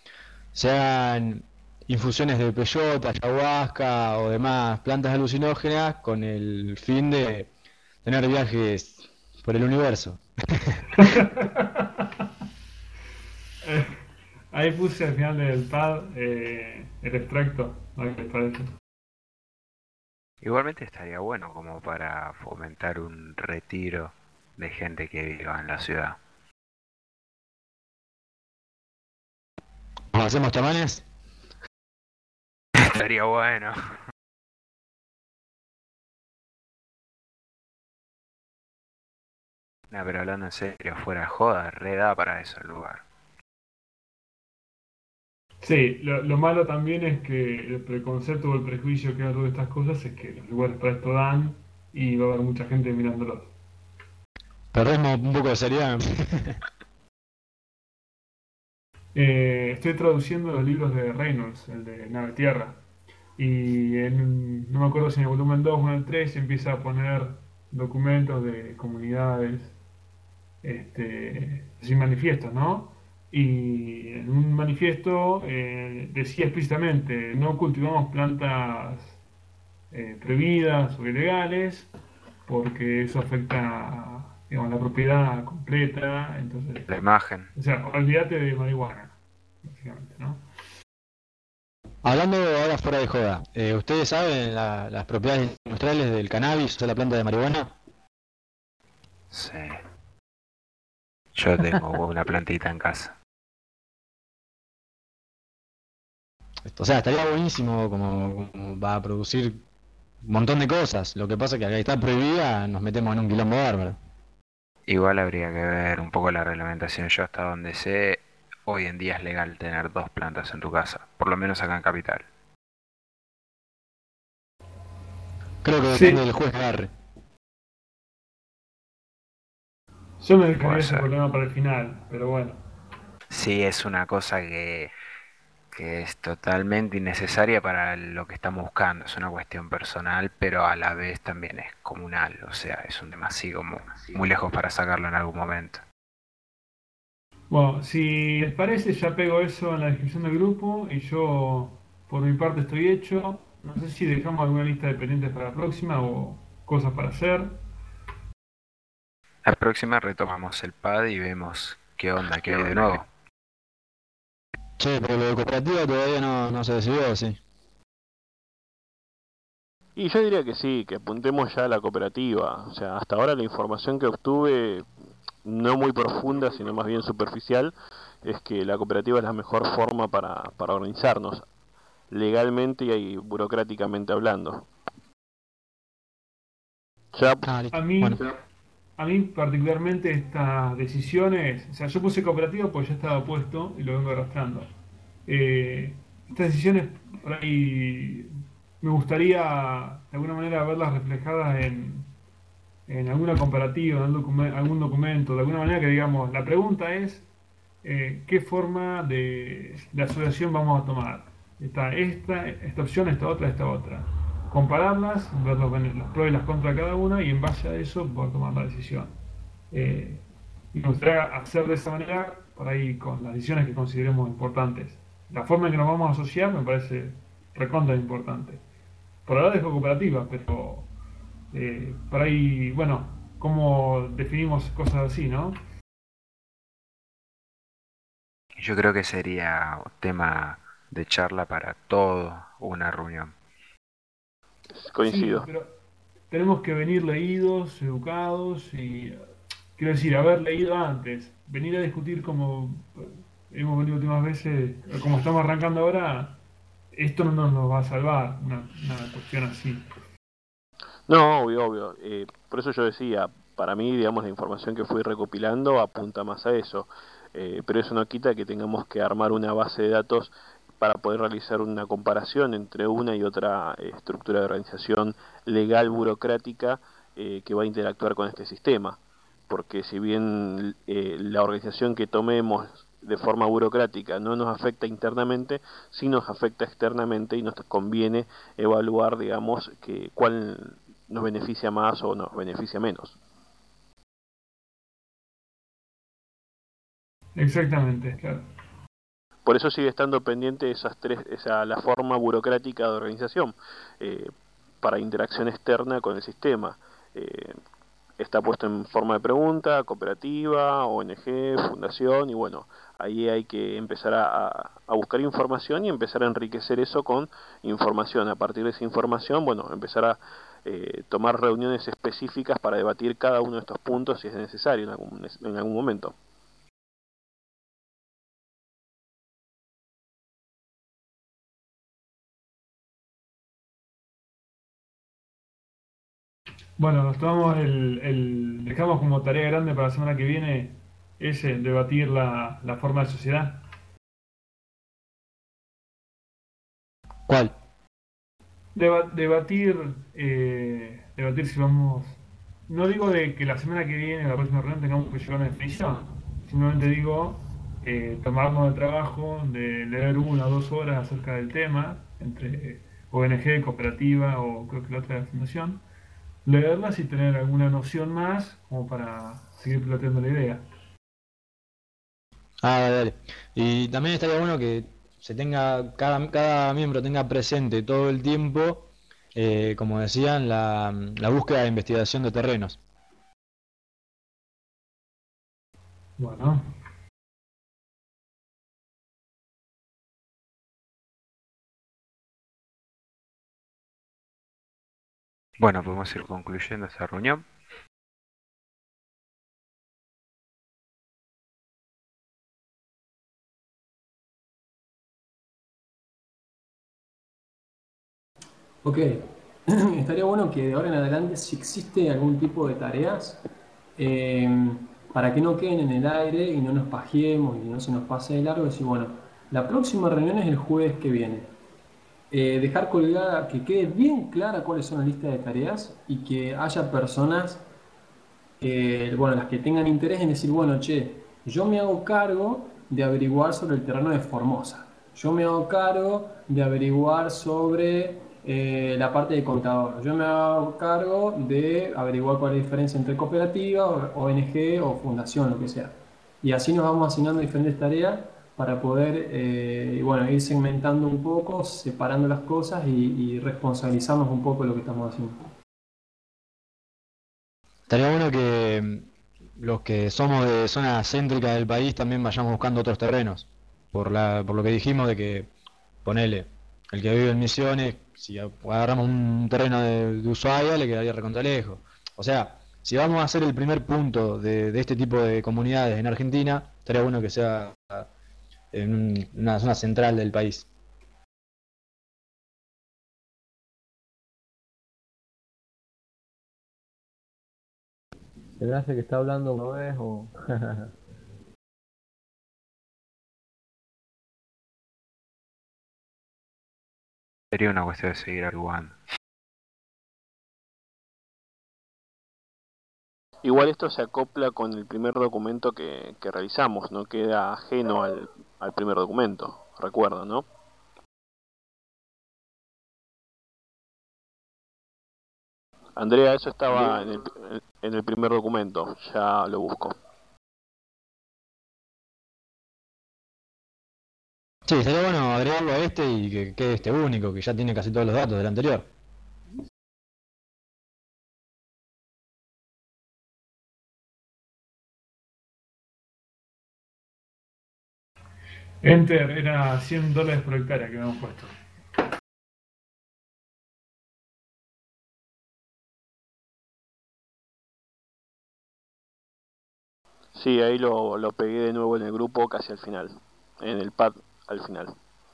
se hagan infusiones de peyota, ayahuasca o demás plantas alucinógenas con el fin de tener viajes por el universo.
Ahí puse al final del pad el extracto, a ver qué les parece.
Igualmente estaría bueno como para fomentar un retiro de gente que viva en la ciudad.
¿Nos hacemos chamanes?
Estaría bueno. No, pero hablando en serio, fuera de joda, re da para eso el lugar.
Sí, lo malo también es que el preconcepto o el prejuicio que hay sobre estas cosas es que los lugares para esto dan y va a haber mucha gente mirándolos.
Perdemos un poco de seriedad.
Estoy traduciendo los libros de Reynolds, el de Nave Tierra. Y no me acuerdo si en el volumen 2 o en el 3 empieza a poner documentos de comunidades, así manifiestos, ¿no? Y en un manifiesto decía explícitamente, no cultivamos plantas prohibidas o ilegales porque eso afecta, digamos, la propiedad completa. Entonces,
La imagen.
o sea, olvídate de marihuana, básicamente, ¿no?
Hablando ahora fuera de joda, ¿ustedes saben las propiedades industriales del cannabis, o sea, la planta de marihuana?
Sí. Yo tengo una plantita en casa.
O sea, estaría buenísimo como va a producir un montón de cosas. Lo que pasa es que al estar prohibida nos metemos en un quilombo bárbaro.
Igual habría que ver un poco la reglamentación. Yo hasta donde sé, hoy en día es legal tener 2 plantas en tu casa, por lo menos acá en Capital.
Creo que depende
Sí,
del juez que agarre.
yo me dejaría
Puede
ese
ser.
problema para el final, pero bueno.
Sí, es una cosa que es totalmente innecesaria para lo que estamos buscando. Es una cuestión personal, pero a la vez también es comunal. O sea, es un tema así como muy lejos para sacarlo en algún momento.
Bueno, si les parece, ya pego eso en la descripción del grupo y yo, por mi parte, estoy hecho. No sé si dejamos alguna lista de pendientes para la próxima o cosas para hacer.
La próxima retomamos el pad y vemos qué onda, qué hay de nuevo.
Che, pero lo de cooperativa todavía no se decidió, sí.
Y yo diría que sí, que apuntemos ya a la cooperativa. O sea, hasta ahora la información que obtuve, no muy profunda, sino más bien superficial, es que la cooperativa es la mejor forma para organizarnos, legalmente y burocráticamente hablando. Ya,
Ah,
A
listo.
mí,
Bueno,
a mí particularmente estas decisiones, o sea, yo puse cooperativa porque ya estaba puesto y lo vengo arrastrando. Estas decisiones por ahí me gustaría de alguna manera verlas reflejadas en alguna comparativa, en algún documento, de alguna manera que digamos, la pregunta es qué forma de asociación vamos a tomar. Está esta opción, esta otra, esta otra. Compararlas, ver los pros y las contras de cada una y en base a eso poder tomar la decisión. Eh, y me gustaría hacer de esa manera, por ahí con las decisiones que consideremos importantes. La forma en que nos vamos a asociar me parece recontra importante. Por ahora dejo cooperativa, pero por ahí, bueno, cómo definimos cosas así, ¿no?
Yo creo que sería un tema de charla para toda una reunión.
Sí,
coincido.
pero tenemos que venir leídos, educados y, quiero decir, haber leído antes. Venir a discutir como hemos venido últimas veces, como estamos arrancando ahora, esto no nos va a salvar, una cuestión así.
No, obvio, obvio. Por eso yo decía, para mí, digamos, la información que fui recopilando apunta más a eso. Pero eso no quita que tengamos que armar una base de datos para poder realizar una comparación entre una y otra estructura de organización legal burocrática que va a interactuar con este sistema. Porque si bien la organización que tomemos de forma burocrática no nos afecta internamente, sí nos afecta externamente y nos conviene evaluar, digamos, que cuál nos beneficia más o nos beneficia menos.
Exactamente, claro.
Por eso sigue estando pendiente la forma burocrática de organización eh, para interacción externa con el sistema. Eh, Está puesto en forma de pregunta, cooperativa, ONG, fundación, y bueno, ahí hay que empezar a buscar información y empezar a enriquecer eso con información. A partir de esa información, bueno, empezar a tomar reuniones específicas para debatir cada uno de estos puntos si es necesario en algún momento.
Bueno, nos tomamos dejamos como tarea grande para la semana que viene ese, debatir la forma de sociedad.
¿cuál?
Debatir si vamos. No digo de que la semana que viene, la próxima reunión, tengamos que llegar a una definición. Simplemente digo tomarnos el trabajo de leer 1 o 2 horas acerca del tema, entre ONG, cooperativa o creo que la otra era fundación, leerlas y tener alguna noción más como para seguir planteando la idea.
Ah, dale, dale. Y también estaría bueno que se tenga, cada miembro tenga presente todo el tiempo, como decían, la búsqueda de investigación de terrenos.
Bueno,
Bueno, podemos ir concluyendo esta reunión.
Ok, estaría bueno que de ahora en adelante, si existe algún tipo de tareas, eh, para que no queden en el aire y no nos pajeemos y no se nos pase de largo, decir, bueno, la próxima reunión es el jueves que viene. Dejar colgada, que quede bien clara cuáles son las listas de tareas y que haya personas bueno, las que tengan interés en decir, bueno, che, yo me hago cargo de averiguar sobre el terreno de Formosa. Yo me hago cargo de averiguar sobre la parte de contador. Yo me hago cargo de averiguar cuál es la diferencia entre cooperativa, ONG o fundación, lo que sea. Y así nos vamos asignando diferentes tareas para poder, bueno, ir segmentando un poco, separando las cosas y responsabilizarnos un poco de lo que estamos haciendo.
Estaría bueno que los que somos de zona céntrica del país también vayamos buscando otros terrenos. Por lo que dijimos de que, ponele, el que vive en Misiones, si agarramos un terreno de Ushuaia, le quedaría recontra lejos. O sea, si vamos a hacer el primer punto de este tipo de comunidades en Argentina, estaría bueno que sea en una zona central del país.
¿Se me hace que está hablando una vez o...?
Sería una cuestión de seguir averiguando.
Igual esto se acopla con el primer documento que realizamos, no queda ajeno al primer documento, recuerdo, ¿no? Andrea, eso estaba en el primer documento, ya lo busco.
Sí, estaría bueno agregarlo a este y que quede este único, que ya tiene casi todos los datos del anterior.
Enter era $100 por hectárea que habíamos puesto.
Sí, ahí lo pegué de nuevo en el grupo casi al final, en el pad al final.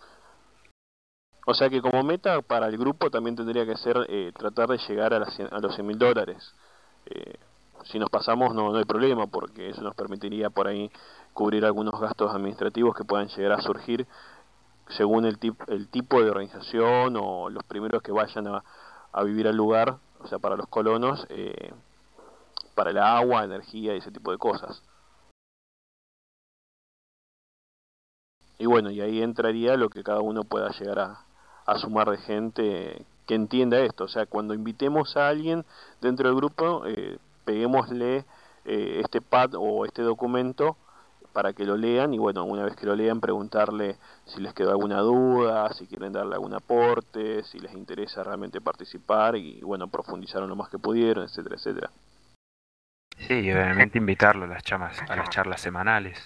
O sea que como meta para el grupo también tendría que ser tratar de llegar a los $100.000. Eh, si nos pasamos no hay problema porque eso nos permitiría por ahí cubrir algunos gastos administrativos que puedan llegar a surgir según el tipo de organización o los primeros que vayan a vivir al lugar, o sea, para los colonos, para el agua, energía y ese tipo de cosas. Y bueno, y ahí entraría lo que cada uno pueda llegar a sumar de gente que entienda esto. O sea, cuando invitemos a alguien dentro del grupo, peguémosle este pad o este documento para que lo lean y bueno, una vez que lo lean preguntarle si les quedó alguna duda, si quieren darle algún aporte, si les interesa realmente participar y bueno, profundizaron lo más que pudieron, etcétera, etcétera.
Sí, y obviamente invitarlo a las charlas semanales.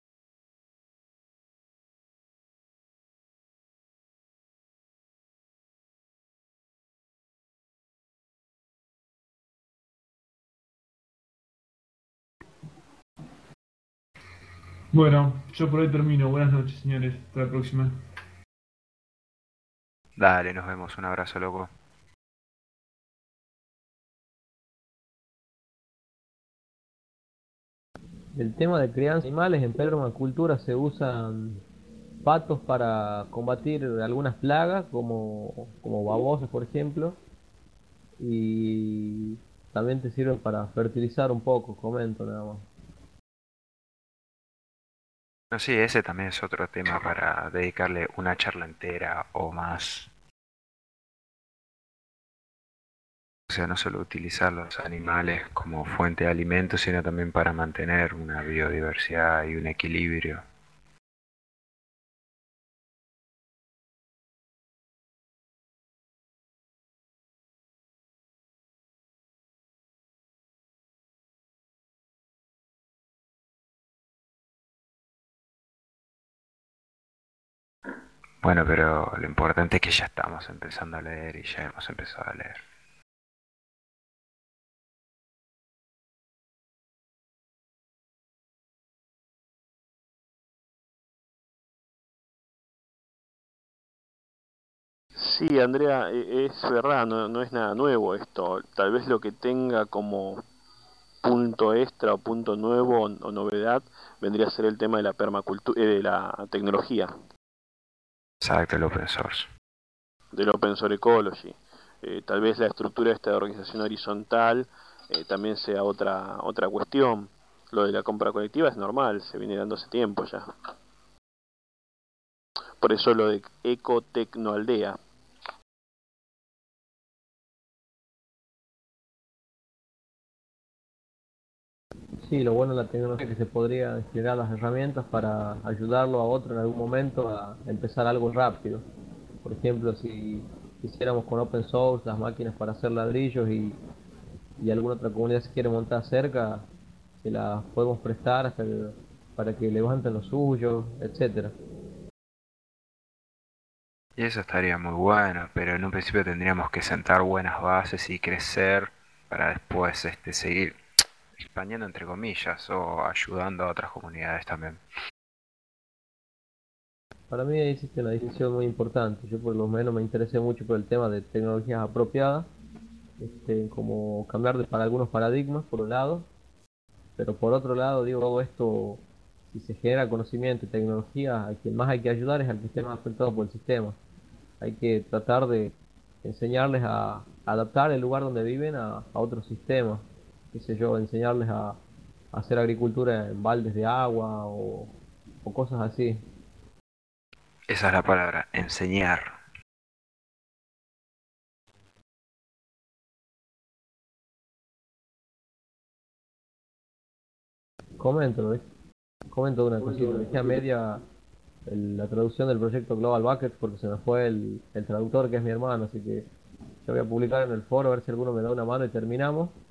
Bueno, yo por hoy termino. Buenas noches, señores. Hasta la próxima.
Dale, nos vemos. Un abrazo, loco.
El tema de crianza de animales en permacultura se usan patos para combatir algunas plagas como babosas, por ejemplo, y también te sirven para fertilizar un poco, comento nada más.
No, sí, ese también es otro tema para dedicarle una charla entera o más. O sea, no solo utilizar los animales como fuente de alimento, sino también para mantener una biodiversidad y un equilibrio. Bueno, pero lo importante es que ya estamos empezando a leer y ya hemos empezado a leer.
Sí, Andrea, es verdad, no es nada nuevo esto. Tal vez lo que tenga como punto extra o punto nuevo o novedad vendría a ser el tema de la permacultura, de la tecnología,
Exacto, el open source.
del Open Source Ecology. Tal vez la estructura de esta organización horizontal también sea otra cuestión. Lo de la compra colectiva es normal, se viene dando hace tiempo ya. Por eso lo de ecotecnoaldea.
Sí, lo bueno de la tecnología es que se podría generar las herramientas para ayudarlo a otro en algún momento a empezar algo rápido. Por ejemplo, si hiciéramos con open source las máquinas para hacer ladrillos y alguna otra comunidad se quiere montar cerca, se las podemos prestar para que levanten los suyos, etcétera.
Y eso estaría muy bueno, pero en un principio tendríamos que sentar buenas bases y crecer para después seguir expandiendo entre comillas o ayudando a otras comunidades también.
Para mí existe una distinción muy importante. Yo por lo menos me interesé mucho por el tema de tecnologías apropiadas, como cambiar para algunos paradigmas por un lado, pero por otro lado digo todo esto, si se genera conocimiento y tecnología, a quien más hay que ayudar es al que esté más afectado por el sistema. Hay que tratar de enseñarles a adaptar el lugar donde viven a otros sistemas, qué sé yo, enseñarles a hacer agricultura en baldes de agua o cosas así.
Esa es la palabra, enseñar.
Comento, ¿ves? Comento una cosita, dejé a media la traducción del proyecto Global Buckets porque se me fue el traductor que es mi hermano, así que yo voy a publicar en el foro a ver si alguno me da una mano y terminamos.